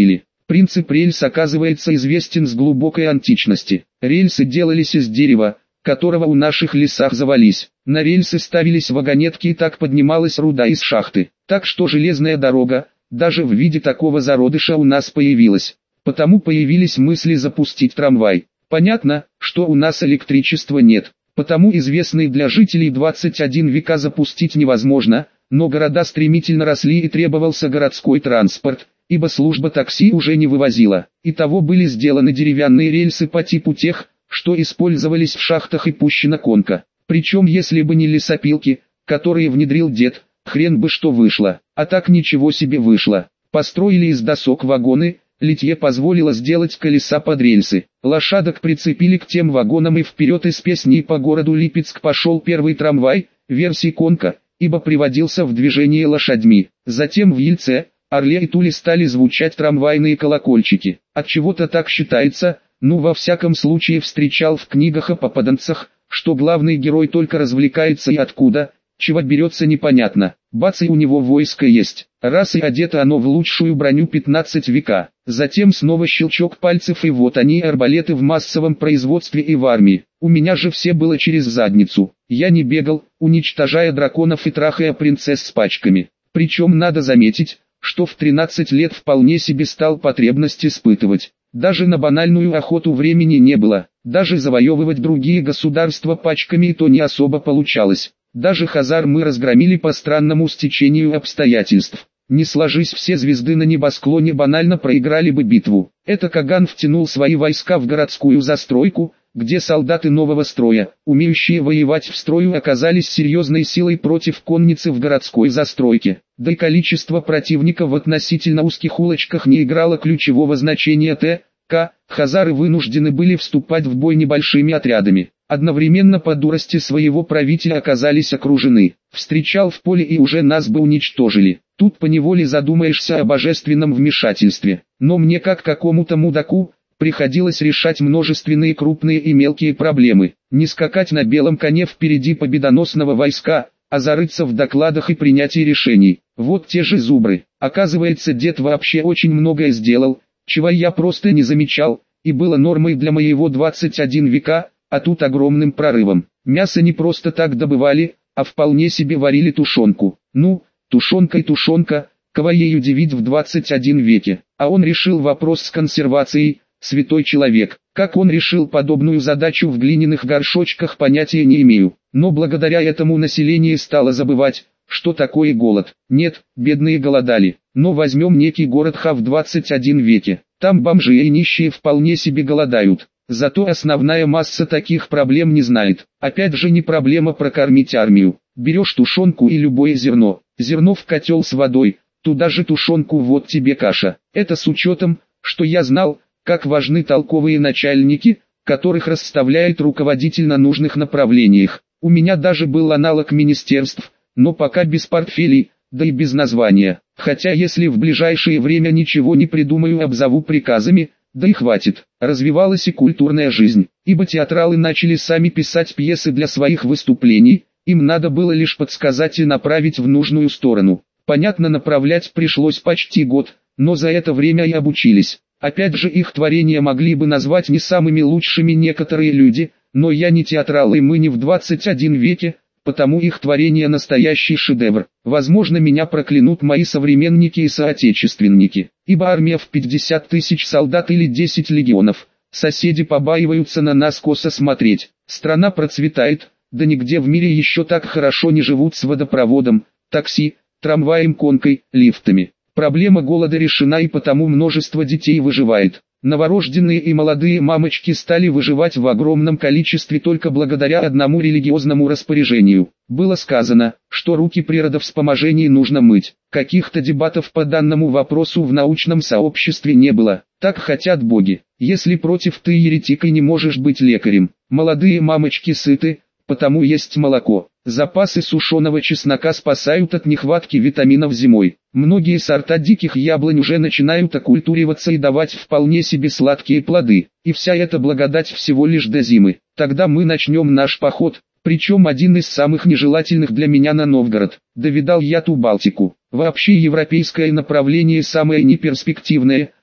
Принцип рельс оказывается известен с глубокой античности. Рельсы делались из дерева, которого у наших лесах завались. На рельсы ставились вагонетки и так поднималась руда из шахты. Так что железная дорога, даже в виде такого зародыша у нас появилась. Потому появились мысли запустить трамвай. Понятно, что у нас электричества нет. Потому известный для жителей двадцать один века запустить невозможно, но города стремительно росли и требовался городской транспорт, ибо служба такси уже не вывозила. Итого были сделаны деревянные рельсы по типу тех, что использовались в шахтах и пущена конка. Причем если бы не лесопилки, которые внедрил дед, хрен бы что вышло. А так ничего себе вышло. Построили из досок вагоны, литье позволило сделать колеса под рельсы. Лошадок прицепили к тем вагонам и вперед из песней по городу Липецк пошел первый трамвай, версии конка, ибо приводился в движение лошадьми. Затем в Ельце, Орле и Туле стали звучать трамвайные колокольчики. Отчего-то так считается, ну во всяком случае встречал в книгах о попаданцах, что главный герой только развлекается и откуда, чего берется непонятно. Бац, и у него войско есть. Раз и одето оно в лучшую броню пятнадцать века. Затем снова щелчок пальцев, и вот они, арбалеты в массовом производстве и в армии. У меня же все было через задницу. Я не бегал, уничтожая драконов и трахая принцесс с пачками. Причем надо заметить, что в тринадцать лет вполне себе стал потребность испытывать. Даже на банальную охоту времени не было. Даже завоевывать другие государства пачками и то не особо получалось. Даже Хазар мы разгромили по странному стечению обстоятельств. Не сложись все звезды на небосклоне, банально проиграли бы битву. Это Каган втянул свои войска в городскую застройку, где солдаты нового строя, умеющие воевать в строю, оказались серьезной силой против конницы в городской застройке. Да и количество противников в относительно узких улочках не играло ключевого значения. Т. К. Хазары вынуждены были вступать в бой небольшими отрядами. Одновременно по дурости своего правителя оказались окружены. Встречал в поле и уже нас бы уничтожили. Тут поневоле задумаешься о божественном вмешательстве. Но мне, как какому-то мудаку, приходилось решать множественные крупные и мелкие проблемы. Не скакать на белом коне впереди победоносного войска, а зарыться в докладах и принятии решений. Вот те же зубры. Оказывается, дед вообще очень многое сделал, чего я просто не замечал, и было нормой для моего двадцать один века, а тут огромным прорывом. Мясо не просто так добывали, а вполне себе варили тушенку. Ну, тушенка и тушенка, кого ей удивить в двадцать один веке. А он решил вопрос с консервацией, святой человек. Как он решил подобную задачу в глиняных горшочках, понятия не имею. Но благодаря этому население стало забывать, что такое голод. Нет, бедные голодали. Но возьмем некий город Ха в двадцать один веке. Там бомжи и нищие вполне себе голодают. Зато основная масса таких проблем не знает. Опять же, не проблема прокормить армию. Берешь тушенку и любое зерно. Зерно в котел с водой, туда же тушенку, вот тебе каша. Это с учетом, что я знал, как важны толковые начальники, которых расставляет руководитель на нужных направлениях. У меня даже был аналог министерств, но пока без портфелей, да и без названия. Хотя если в ближайшее время ничего не придумаю, обзову приказами, да и хватит. Развивалась и культурная жизнь, ибо театралы начали сами писать пьесы для своих выступлений, им надо было лишь подсказать и направить в нужную сторону. Понятно, направлять пришлось почти год, но за это время и обучились. Опять же, их творения могли бы назвать не самыми лучшими некоторые люди, но я не театрал, и мы не в двадцать один веке, потому их творение настоящий шедевр. Возможно, меня проклянут мои современники и соотечественники, ибо армия в пятьдесят тысяч солдат или десять легионов, соседи побаиваются на нас косо смотреть. Страна процветает, да нигде в мире еще так хорошо не живут с водопроводом, такси, трамваем, конкой, лифтами. Проблема голода решена, и потому множество детей выживает. Новорожденные и молодые мамочки стали выживать в огромном количестве только благодаря одному религиозному распоряжению. Было сказано, что руки при родовспоможении нужно мыть. Каких-то дебатов по данному вопросу в научном сообществе не было. Так хотят боги. Если против, ты еретик и не можешь быть лекарем. Молодые мамочки сыты, потому есть молоко. Запасы сушеного чеснока спасают от нехватки витаминов зимой. Многие сорта диких яблонь уже начинают окультуриваться и давать вполне себе сладкие плоды. И вся эта благодать всего лишь до зимы. Тогда мы начнем наш поход, причем один из самых нежелательных для меня, на Новгород. Да видал я ту Балтику. Вообще европейское направление самое неперспективное,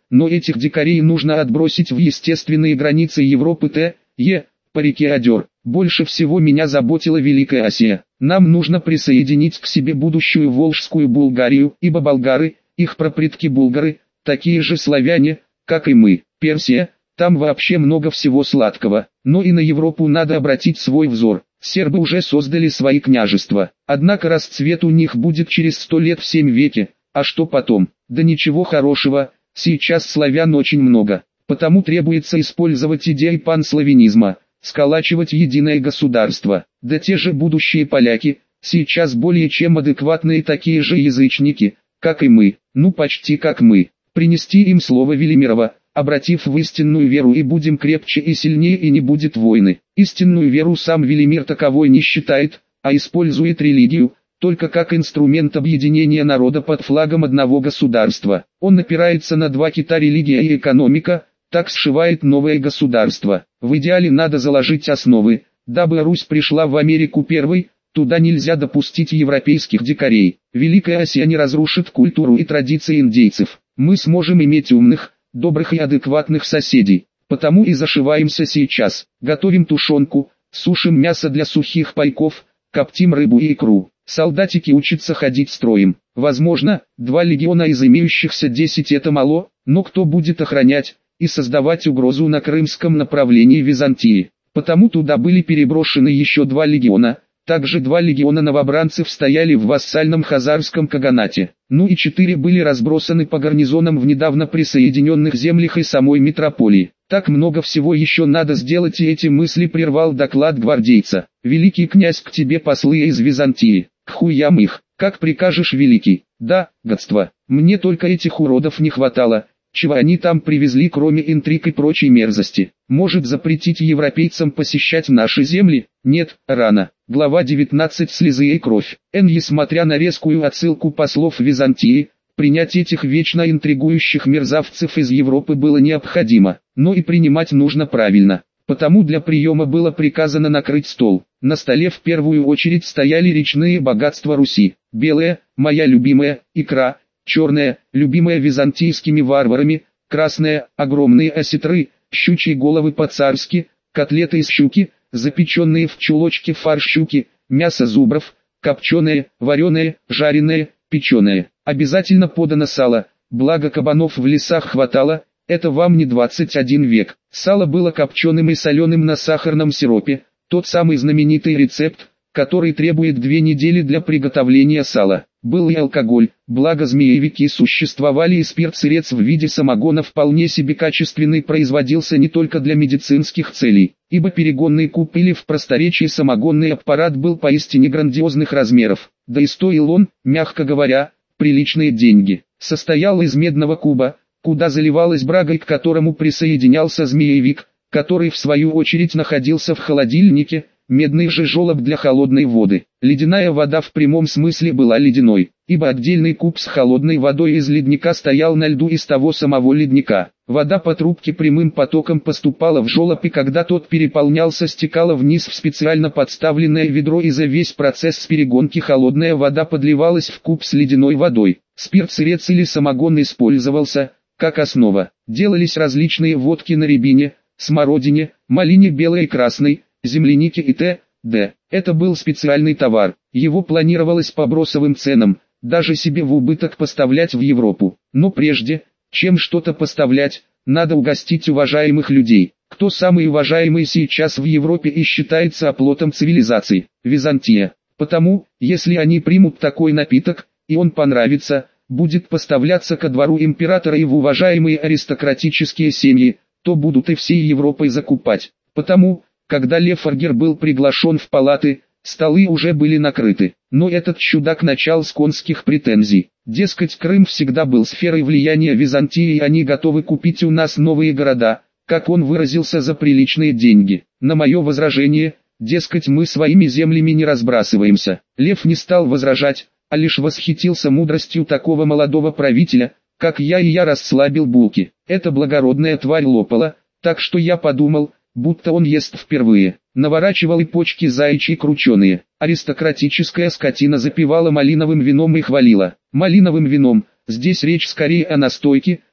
но этих дикарей нужно отбросить в естественные границы Европы Т, Е, по реке Одер. Больше всего меня заботила Великая Асия. Нам нужно присоединить к себе будущую Волжскую Булгарию, ибо болгары, их прапредки булгары, такие же славяне, как и мы. Персия, там вообще много всего сладкого, но и на Европу надо обратить свой взор. Сербы уже создали свои княжества, однако расцвет у них будет через сто лет в семь веке, а что потом? Да ничего хорошего, сейчас славян очень много, потому требуется использовать идеи панславянизма, сколачивать единое государство. Да те же будущие поляки, сейчас более чем адекватные такие же язычники, как и мы, ну почти как мы. Принести им слово Велимирова, обратив в истинную веру, и будем крепче и сильнее, и не будет войны. Истинную веру сам Велимир таковой не считает, а использует религию, только как инструмент объединения народа под флагом одного государства. Он опирается на два кита: религия и экономика, так сшивает новое государство. В идеале надо заложить основы, дабы Русь пришла в Америку первой, туда нельзя допустить европейских дикарей. Великая Асия не разрушит культуру и традиции индейцев. Мы сможем иметь умных, добрых и адекватных соседей. Потому и зашиваемся сейчас. Готовим тушенку, сушим мясо для сухих пайков, коптим рыбу и икру. Солдатики учатся ходить строем. Возможно, два легиона из имеющихся десять это мало, но кто будет охранять и создавать угрозу на крымском направлении Византии? Потому туда были переброшены еще два легиона. Также два легиона новобранцев стояли в вассальном хазарском каганате. Ну и четыре были разбросаны по гарнизонам в недавно присоединенных землях и самой метрополии. Так много всего еще надо сделать, и эти мысли прервал доклад гвардейца. «Великий князь, к тебе послы из Византии». «К хуям их, как прикажешь, великий». «Да, годство, мне только этих уродов не хватало. Чего они там привезли, кроме интриг и прочей мерзости? Может, запретить европейцам посещать наши земли? Нет, рано». Глава девятнадцать. Слезы и кровь. Н. Несмотря на резкую отсылку послов Византии, принять этих вечно интригующих мерзавцев из Европы было необходимо, но и принимать нужно правильно. Потому для приема было приказано накрыть стол. На столе в первую очередь стояли речные богатства Руси. Белая, моя любимая, икра; черная, любимая византийскими варварами; красная, огромные осетры, щучьи головы по-царски, котлеты из щуки, запеченные в чулочке фарш щуки, мясо зубров, копченое, вареное, жареное, печеное. Обязательно подано сало, благо кабанов в лесах хватало, это вам не двадцать один век. Сало было копченым и соленым на сахарном сиропе, тот самый знаменитый рецепт, который требует две недели для приготовления сала. Был и алкоголь, благо змеевики существовали, и спирт-сырец в виде самогона вполне себе качественный производился не только для медицинских целей, ибо перегонный куб, или в просторечии самогонный аппарат, был поистине грандиозных размеров, да и стоил он, мягко говоря, приличные деньги. Состоял из медного куба, куда заливалась брагой, к которому присоединялся змеевик, который в свою очередь находился в холодильнике, медный же желоб для холодной воды. Ледяная вода в прямом смысле была ледяной, ибо отдельный куб с холодной водой из ледника стоял на льду из того самого ледника. Вода по трубке прямым потоком поступала в желоб, и когда тот переполнялся, стекала вниз в специально подставленное ведро, и за весь процесс перегонки холодная вода подливалась в куб с ледяной водой. Спирт-сырец или самогон использовался как основа. Делались различные водки на рябине, смородине, малине белой и красной, землянике и т.д. Это был специальный товар, его планировалось по бросовым ценам, даже себе в убыток поставлять в Европу. Но прежде, чем что-то поставлять, надо угостить уважаемых людей. Кто самый уважаемый сейчас в Европе и считается оплотом цивилизации? Византия. Потому, если они примут такой напиток, и он понравится, будет поставляться ко двору императора и в уважаемые аристократические семьи, то будут и всей Европой закупать. Потому, когда Лефоргер был приглашен в палаты, столы уже были накрыты. Но этот чудак начал с конских претензий. Дескать, Крым всегда был сферой влияния Византии, и они готовы купить у нас новые города, как он выразился, за приличные деньги. На мое возражение, дескать, мы своими землями не разбрасываемся, Лев не стал возражать, а лишь восхитился мудростью такого молодого правителя, как я, и я расслабил булки. Эта благородная тварь лопала, так что я подумал, будто он ест впервые. Наворачивал и почки заячьи крученые. Аристократическая скотина запивала малиновым вином и хвалила. Малиновым вином, здесь речь скорее о настойке,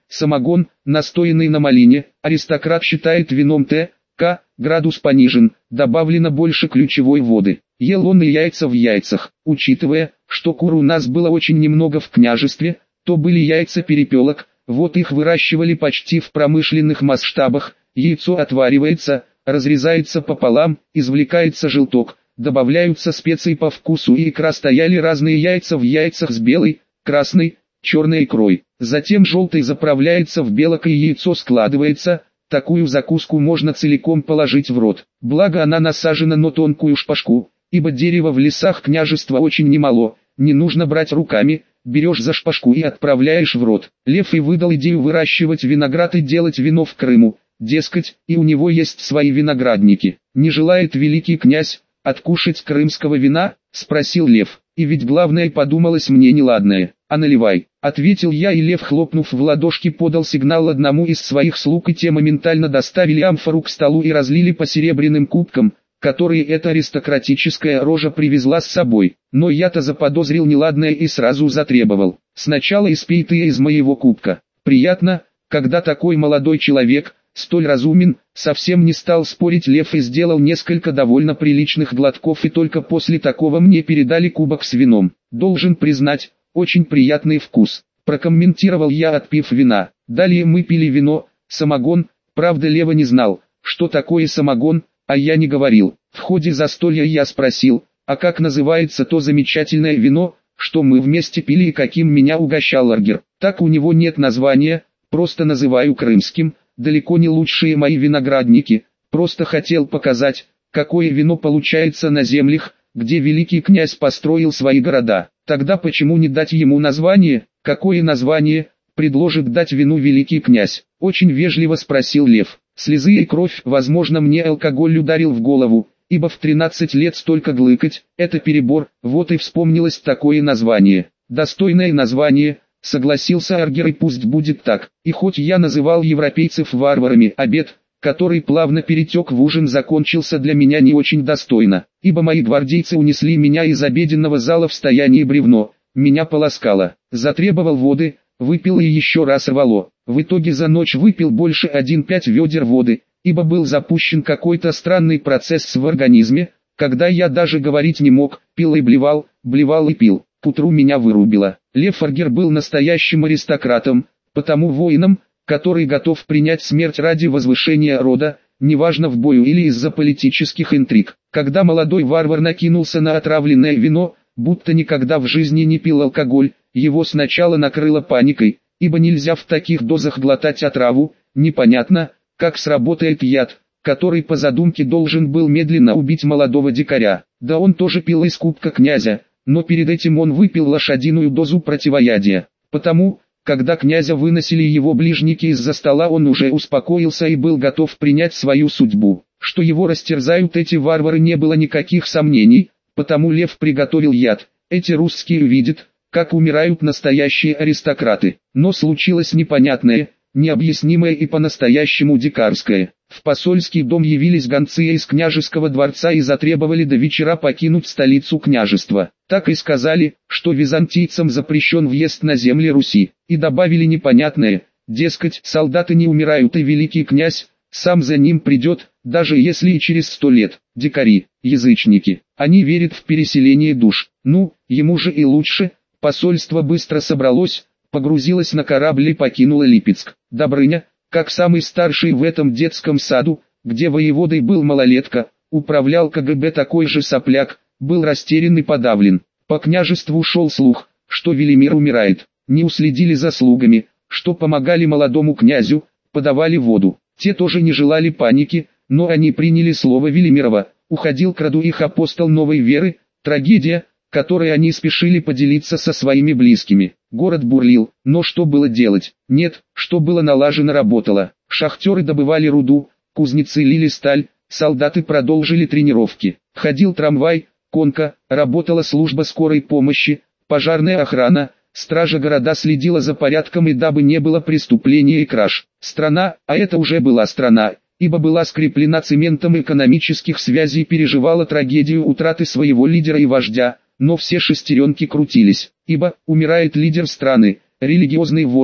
самогон, настоянный на малине, аристократ считает вином Т, К, градус понижен, добавлено больше ключевой воды. Ел он и яйца в яйцах, учитывая, что кур у нас было очень немного в княжестве, то были яйца перепелок, вот их выращивали почти в промышленных масштабах, яйцо отваривается, разрезается пополам, извлекается желток, добавляются специи по вкусу и икра, стояли разные яйца в яйцах с белой, красной, черной икрой. Затем желтый заправляется в белок и яйцо складывается, такую закуску можно целиком положить в рот. Благо она насажена на тонкую шпажку, ибо дерево в лесах княжества очень немало, не нужно брать руками, берешь за шпажку и отправляешь в рот. Лев и выдал идею выращивать виноград и делать вино в Крыму, дескать, и у него есть свои виноградники. Не желает великий князь откушать крымского вина? Спросил Лев. И ведь главное подумалось мне неладное. А наливай, ответил я, и Лев, хлопнув в ладошки, подал сигнал одному из своих слуг, и те моментально доставили амфору к столу и разлили по серебряным кубкам, которые эта аристократическая рожа привезла с собой. Но я-то заподозрил неладное и сразу затребовал: сначала испей ты из моего кубка. Приятно, когда такой молодой человек, столь разумен. Совсем не стал спорить Лев и сделал несколько довольно приличных глотков, и только после такого мне передали кубок с вином. Должен признать, очень приятный вкус, прокомментировал я, отпив вина. Далее мы пили вино, самогон, правда Лева не знал, что такое самогон, а я не говорил. В ходе застолья я спросил, а как называется то замечательное вино, что мы вместе пили и каким меня угощал Аргир. Так, у него нет названия, просто называю крымским. Далеко не лучшие мои виноградники, просто хотел показать, какое вино получается на землях, где великий князь построил свои города. Тогда почему не дать ему название? Какое название предложит дать вину великий князь? Очень вежливо спросил Лев. Слезы и кровь, возможно, мне алкоголь ударил в голову, ибо в тринадцать лет столько глыкать, это перебор, вот и вспомнилось такое название. Достойное название, согласился Аргир, и пусть будет так. И хоть я называл европейцев варварами, обед, который плавно перетек в ужин, закончился для меня не очень достойно, ибо мои гвардейцы унесли меня из обеденного зала в стоянии бревно, меня полоскало, затребовал воды, выпил и еще раз рвало. В итоге за ночь выпил больше один пять ведер воды, ибо был запущен какой-то странный процесс в организме, когда я даже говорить не мог, пил и блевал, блевал и пил. К утру меня вырубило. Лев Аргир был настоящим аристократом, потому воином, который готов принять смерть ради возвышения рода, неважно в бою или из-за политических интриг. Когда молодой варвар накинулся на отравленное вино, будто никогда в жизни не пил алкоголь, его сначала накрыло паникой, ибо нельзя в таких дозах глотать отраву, непонятно, как сработает яд, который по задумке должен был медленно убить молодого дикаря. Да он тоже пил из кубка князя, но перед этим он выпил лошадиную дозу противоядия. Потому, когда князя выносили его ближники из-за стола, он уже успокоился и был готов принять свою судьбу. Что его растерзают эти варвары, не было никаких сомнений, потому Лев приготовил яд. Эти русские увидят, как умирают настоящие аристократы. Но случилось непонятное, необъяснимое и по-настоящему дикарское. В посольский дом явились гонцы из княжеского дворца и затребовали до вечера покинуть столицу княжества. Так и сказали, что византийцам запрещен въезд на земли Руси. И добавили непонятное, дескать, солдаты не умирают и великий князь сам за ним придет, даже если и через сто лет. Дикари, язычники, они верят в переселение душ. Ну, ему же и лучше. Посольство быстро собралось, погрузилось на корабль и покинуло Липецк. Добрыня, как самый старший в этом детском саду, где воеводой был малолетка, управлял ка гэ бэ такой же сопляк, был растерян и подавлен. По княжеству шел слух, что Велимир умирает. Не уследили за слугами, что помогали молодому князю, подавали воду. Те тоже не желали паники, но они приняли слово Велимирова. Уходил к роду их апостол новой веры, трагедия, которой они спешили поделиться со своими близкими. Город бурлил, но что было делать? Нет, что было налажено, работало. Шахтеры добывали руду, кузнецы лили сталь, солдаты продолжили тренировки. Ходил трамвай, конка, работала служба скорой помощи, пожарная охрана, стража города следила за порядком, и дабы не было преступления и краж. Страна, а это уже была страна, ибо была скреплена цементом экономических связей, переживала трагедию утраты своего лидера и вождя. Но все шестеренки крутились, ибо умирает лидер страны, религиозный вождь,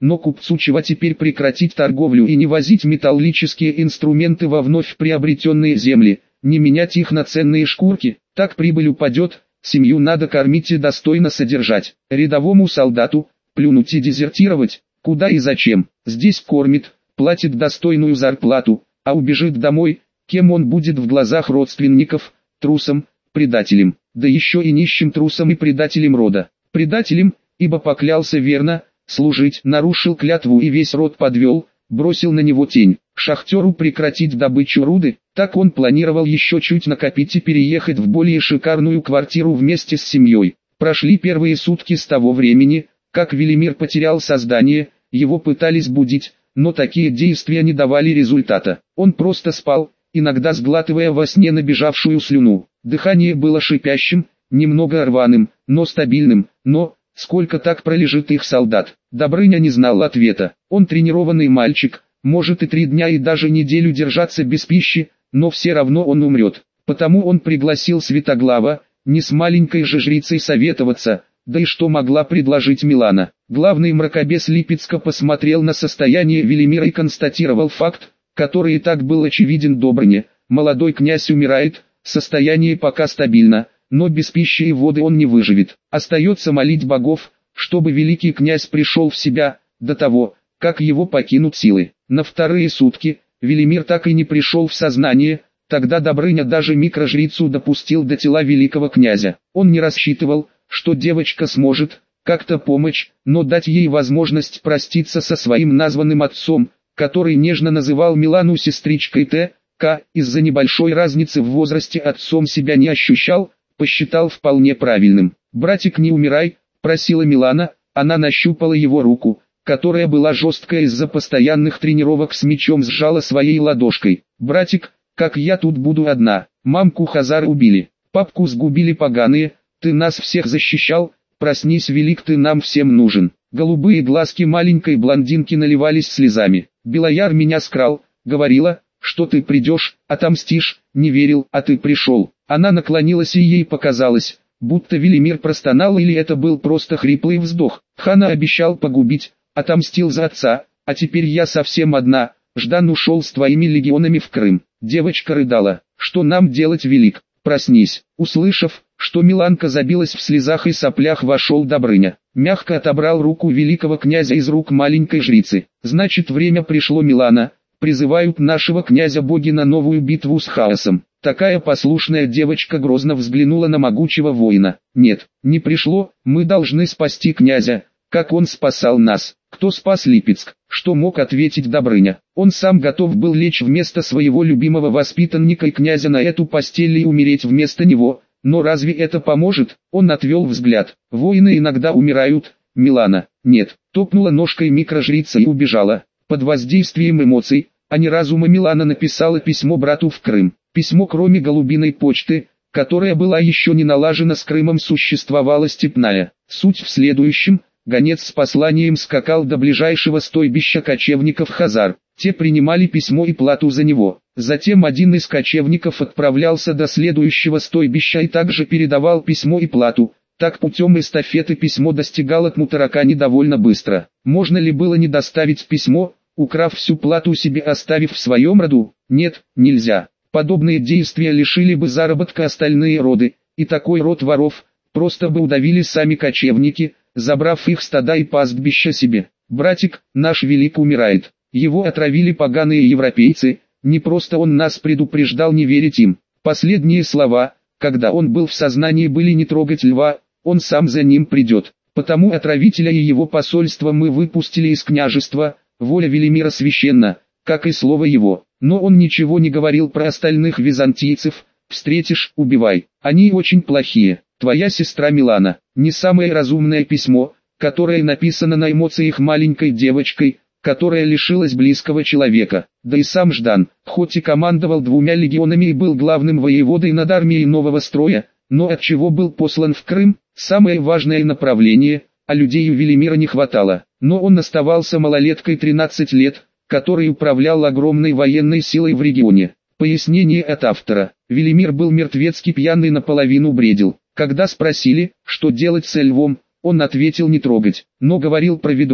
но купцу чего теперь прекратить торговлю и не возить металлические инструменты во вновь приобретенные земли, не менять их на ценные шкурки, так прибыль упадет, семью надо кормить и достойно содержать. Рядовому солдату, плюнуть и дезертировать, куда и зачем, здесь кормит, платит достойную зарплату, а убежит домой, кем он будет в глазах родственников, трусом, предателем, да еще и нищим трусом и предателем рода. Предателем, ибо поклялся верно служить, нарушил клятву и весь род подвел, бросил на него тень. Шахтеру прекратить добычу руды, так он планировал еще чуть накопить и переехать в более шикарную квартиру вместе с семьей. Прошли первые сутки с того времени, как Велимир потерял сознание, его пытались будить, но такие действия не давали результата. Он просто спал, иногда сглатывая во сне набежавшую слюну. Дыхание было шипящим, немного рваным, но стабильным, но... Сколько так пролежит их солдат? Добрыня не знал ответа. Он тренированный мальчик, может и три дня и даже неделю держаться без пищи, но все равно он умрет. Потому он пригласил Святоглава, не с маленькой же жрицей советоваться, да и что могла предложить Милана. Главный мракобес Липецка посмотрел на состояние Велимира и констатировал факт, который и так был очевиден Добрыне. Молодой князь умирает, состояние пока стабильно, но без пищи и воды он не выживет. Остается молить богов, чтобы великий князь пришел в себя, до того, как его покинут силы. На вторые сутки, Велимир так и не пришел в сознание, тогда Добрыня даже микрожрицу допустил до тела великого князя. Он не рассчитывал, что девочка сможет как-то помочь, но дать ей возможность проститься со своим названным отцом, который нежно называл Милану сестричкой Т. К. Из-за небольшой разницы в возрасте отцом себя не ощущал, посчитал вполне правильным. «Братик, не умирай», — просила Милана, она нащупала его руку, которая была жесткая из-за постоянных тренировок с мечом, сжала своей ладошкой. «Братик, как я тут буду одна? Мамку Хазар убили, папку сгубили поганые, ты нас всех защищал, проснись, велик, ты нам всем нужен». Голубые глазки маленькой блондинки наливались слезами. «Белояр меня скрал, говорила, что ты придешь, отомстишь, не верил, а ты пришел». Она наклонилась и ей показалось, будто Велимир простонал или это был просто хриплый вздох. Хана обещал погубить, отомстил за отца, а теперь я совсем одна, Ждан ушел с твоими легионами в Крым. Девочка рыдала. «Что нам делать, велик? Проснись». Услышав, что Миланка забилась в слезах и соплях, вошел Добрыня. Мягко отобрал руку великого князя из рук маленькой жрицы. «Значит, время пришло, Милана. Призывают нашего князя боги на новую битву с хаосом». Такая послушная девочка грозно взглянула на могучего воина. «Нет, не пришло, мы должны спасти князя, как он спасал нас». Кто спас Липецк? Что мог ответить Добрыня? Он сам готов был лечь вместо своего любимого воспитанника и князя на эту постель и умереть вместо него, но разве это поможет? Он отвел взгляд. «Воины иногда умирают, Милана». «Нет», топнула ножкой микрожрица и убежала. Под воздействием эмоций, а не разума, Милана написала письмо брату в Крым. Письмо, кроме голубиной почты, которая была еще не налажена с Крымом, существовала степная. Суть в следующем: гонец с посланием скакал до ближайшего стойбища кочевников Хазар. Те принимали письмо и плату за него. Затем один из кочевников отправлялся до следующего стойбища и также передавал письмо и плату. Так путем эстафеты письмо достигало Тмутаракани довольно быстро. Можно ли было не доставить письмо, украв всю плату себе, оставив в своем роду? Нет, нельзя. Подобные действия лишили бы заработка остальные роды, и такой род воров просто бы удавили сами кочевники, забрав их стада и пастбища себе. «Братик, наш велик умирает. Его отравили поганые европейцы, не просто он нас предупреждал не верить им». Последние слова, когда он был в сознании, были: «Не трогать льва, он сам за ним придет». Потому отравителя и его посольство мы выпустили из княжества, воля Велимира священна, как и слово его. Но он ничего не говорил про остальных византийцев. «Встретишь, убивай, они очень плохие». Твоя сестра Милана. Не самое разумное письмо, которое написано на эмоциях маленькой девочкой, которая лишилась близкого человека. Да и сам Ждан, хоть и командовал двумя легионами и был главным воеводой над армией нового строя, но от чего был послан в Крым, самое важное направление, а людей у Велимира не хватало. Но он оставался малолеткой тринадцать лет, который управлял огромной военной силой в регионе. Пояснение от автора. Велимир был мертвецки пьяный, наполовину бредил. Когда спросили, что делать с львом, он ответил: не трогать, но говорил про ведро,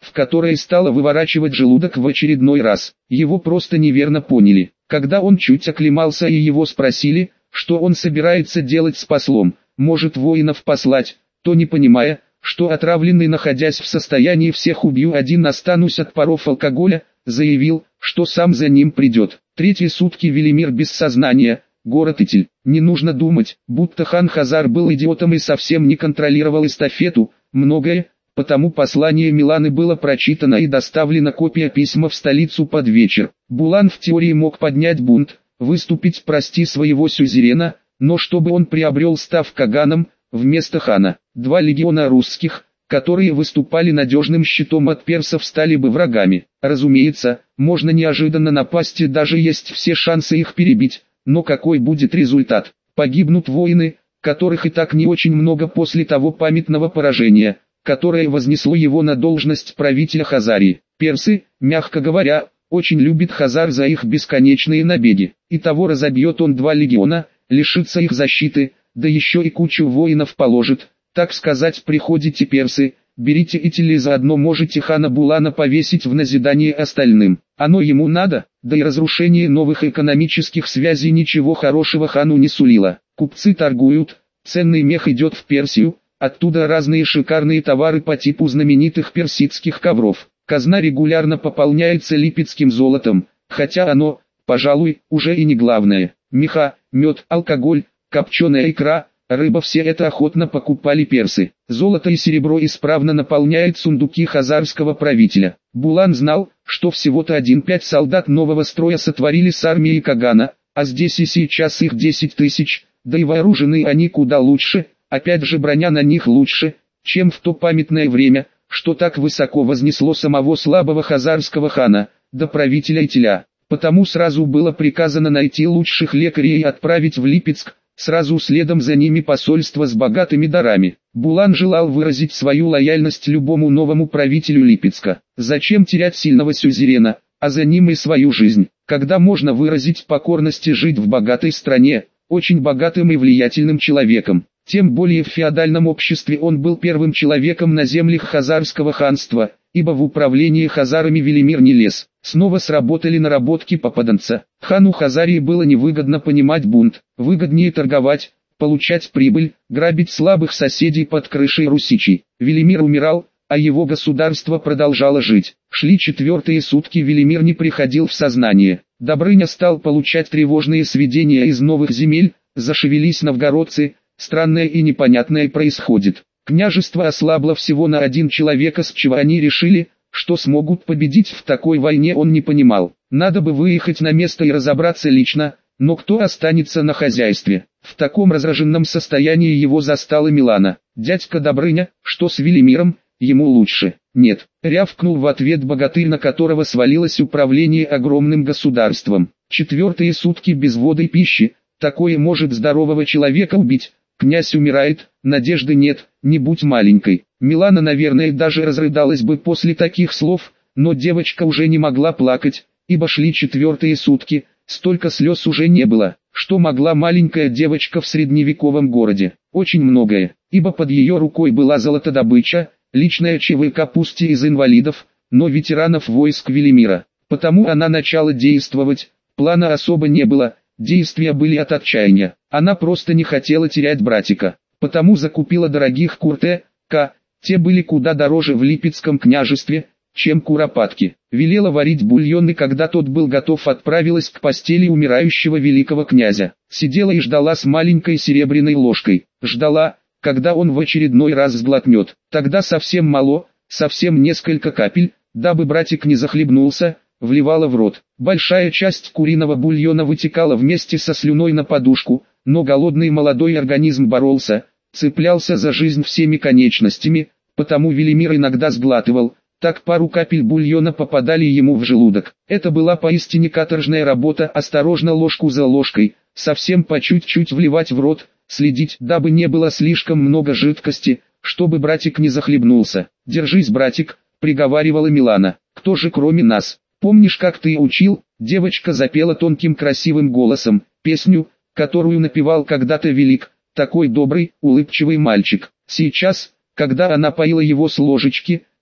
в которой стала выворачивать желудок в очередной раз. Его просто неверно поняли. Когда он чуть оклемался и его спросили, что он собирается делать с послом, может воинов послать, то не понимая, что отравленный, находясь в состоянии всех убью, один останусь от паров алкоголя, заявил, что сам за ним придет. Третьи сутки Велимир без сознания, город Итиль. Не нужно думать, будто хан Хазар был идиотом и совсем не контролировал эстафету, многое, потому послание Миланы было прочитано и доставлена копия письма в столицу под вечер. Булан в теории мог поднять бунт, выступить прости своего сюзерена, но чтобы он приобрел став каганом, вместо хана, два легиона русских, которые выступали надежным щитом от персов, стали бы врагами. Разумеется, можно неожиданно напасть и даже есть все шансы их перебить, но какой будет результат? Погибнут воины, которых и так не очень много после того памятного поражения, которое вознесло его на должность правителя Хазарии. Персы, мягко говоря, очень любят Хазар за их бесконечные набеги. Итого разобьет он два легиона, лишится их защиты, да еще и кучу воинов положит. Так сказать, приходите персы, берите Итиль и заодно можете хана Булана повесить в назидание остальным. Оно ему надо, да и разрушение новых экономических связей ничего хорошего хану не сулило. Купцы торгуют, ценный мех идет в Персию, оттуда разные шикарные товары по типу знаменитых персидских ковров. Казна регулярно пополняется липецким золотом, хотя оно, пожалуй, уже и не главное. Меха, мед, алкоголь, копченая икра, рыба — все это охотно покупали персы. Золото и серебро исправно наполняют сундуки хазарского правителя. Булан знал, что всего-то один-пять солдат нового строя сотворили с армией Кагана, а здесь и сейчас их десять тысяч, да и вооружены они куда лучше, опять же броня на них лучше, чем в то памятное время, что так высоко вознесло самого слабого хазарского хана, до правителя Итиля. Потому сразу было приказано найти лучших лекарей и отправить в Липецк, сразу следом за ними посольство с богатыми дарами. Булан желал выразить свою лояльность любому новому правителю Липецка. Зачем терять сильного сюзерена, а за ним и свою жизнь, когда можно выразить покорность и жить в богатой стране, очень богатым и влиятельным человеком. Тем более в феодальном обществе он был первым человеком на землях Хазарского ханства, ибо в управлении хазарами Велимир не лез. Снова сработали наработки попаданца. Хану Хазарии было невыгодно понимать бунт, выгоднее торговать, получать прибыль, грабить слабых соседей под крышей русичей. Велимир умирал, а его государство продолжало жить. Шли четвертые сутки, Велимир не приходил в сознание. Добрыня стал получать тревожные сведения из новых земель, зашевелись новгородцы. Странное и непонятное происходит. Княжество ослабло всего на один человека, с чего они решили, что смогут победить в такой войне, он не понимал. Надо бы выехать на место и разобраться лично, но кто останется на хозяйстве? В таком раздраженном состоянии его застала Милана. Дядька Добрыня, что с Велимиром, ему лучше. Нет, рявкнул в ответ богатырь, на которого свалилось управление огромным государством. Четвертые сутки без воды и пищи, такое может здорового человека убить. Князь умирает, надежды нет, не будь маленькой. Милана, наверное, даже разрыдалась бы после таких слов, но девочка уже не могла плакать, ибо шли четвертые сутки, столько слез уже не было. Что могла маленькая девочка в средневековом городе? Очень многое, ибо под ее рукой была золотодобыча, личная ЧВК пусть и из инвалидов, но ветеранов войск Велимира. Потому она начала действовать, плана особо не было. Действия были от отчаяния. Она просто не хотела терять братика, потому закупила дорогих курте, к, те были куда дороже в Липецком княжестве, чем куропатки. Велела варить бульон, и когда тот был готов, отправилась к постели умирающего великого князя. Сидела и ждала с маленькой серебряной ложкой. Ждала, когда он в очередной раз сглотнет. Тогда совсем мало, совсем несколько капель, дабы братик не захлебнулся, вливала в рот. Большая часть куриного бульона вытекала вместе со слюной на подушку, но голодный молодой организм боролся, цеплялся за жизнь всеми конечностями, потому Велимир иногда сглатывал, так пару капель бульона попадали ему в желудок. Это была поистине каторжная работа, осторожно ложку за ложкой, совсем по чуть-чуть вливать в рот, следить, дабы не было слишком много жидкости, чтобы братик не захлебнулся. «Держись, братик», — приговаривала Милана, — «кто же кроме нас? Помнишь, как ты учил?» Девочка запела тонким красивым голосом, песню, которую напевал когда-то велик, такой добрый, улыбчивый мальчик. Сейчас, когда она поила его с ложечки,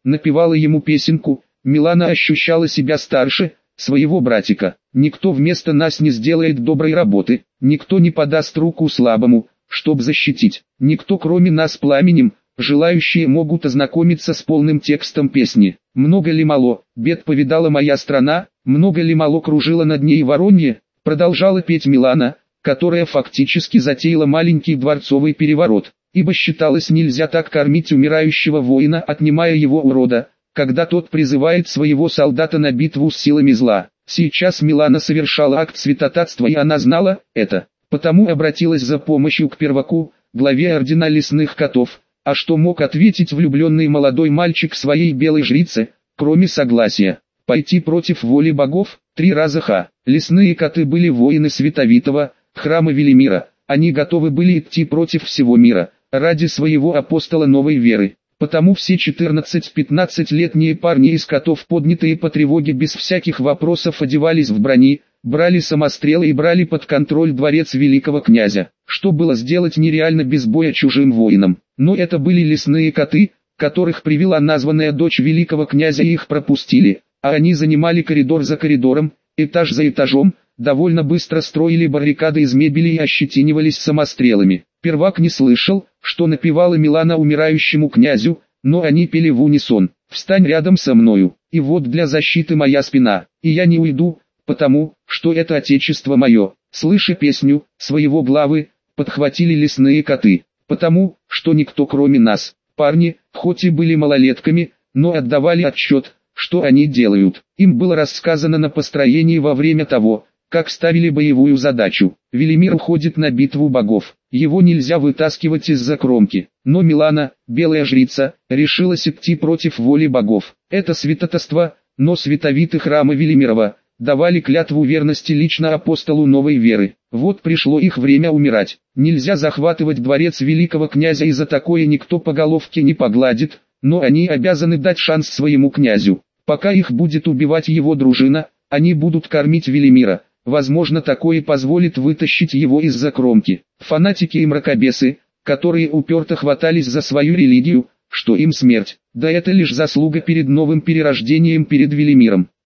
напевала ему песенку. Милана ощущала себя старше своего братика. Никто вместо нас не сделает доброй работы, никто не подаст руку слабому, чтоб защитить. Никто кроме нас пламенем, желающие могут ознакомиться с полным текстом песни. Много ли мало, бед повидала моя страна, много ли мало кружила над ней воронье, продолжала петь Милана, которая фактически затеяла маленький дворцовый переворот, ибо считалось, нельзя так кормить умирающего воина, отнимая его у рода, когда тот призывает своего солдата на битву с силами зла. Сейчас Милана совершала акт святотатства, и она знала это, потому обратилась за помощью к перваку, главе ордена лесных котов. А что мог ответить влюбленный молодой мальчик своей белой жрице, кроме согласия? Пойти против воли богов? Три раза ха. Лесные коты были воины Световитого храма Велимира. Они готовы были идти против всего мира, ради своего апостола новой веры. Потому все четырнадцать-пятнадцатилетние парни из котов, поднятые по тревоге, без всяких вопросов одевались в брони, брали самострелы и брали под контроль дворец великого князя, что было сделать нереально без боя чужим воинам. Но это были лесные коты, которых привела названная дочь великого князя, и их пропустили, а они занимали коридор за коридором, этаж за этажом, довольно быстро строили баррикады из мебели и ощетинивались самострелами. Первак не слышал, что напевала Милана умирающему князю, но они пели в унисон: «Встань рядом со мною, и вот для защиты моя спина, и я не уйду, потому, что это отечество мое». Слыша песню своего главы, подхватили лесные коты, потому, что никто кроме нас, парни, хоть и были малолетками, но отдавали отчет, что они делают. Им было рассказано на построении во время того, как ставили боевую задачу. Велимир уходит на битву богов, его нельзя вытаскивать из-за кромки. Но Милана, белая жрица, решилась идти против воли богов. Это святотатство, но световиты храма Велимирова давали клятву верности лично апостолу новой веры. Вот пришло их время умирать. Нельзя захватывать дворец великого князя, и за такое никто по головке не погладит, но они обязаны дать шанс своему князю. Пока их будет убивать его дружина, они будут кормить Велимира. Возможно, такое позволит вытащить его из-за кромки. Фанатики и мракобесы, которые уперто хватались за свою религию, что им смерть, да это лишь заслуга перед новым перерождением перед Велимиром.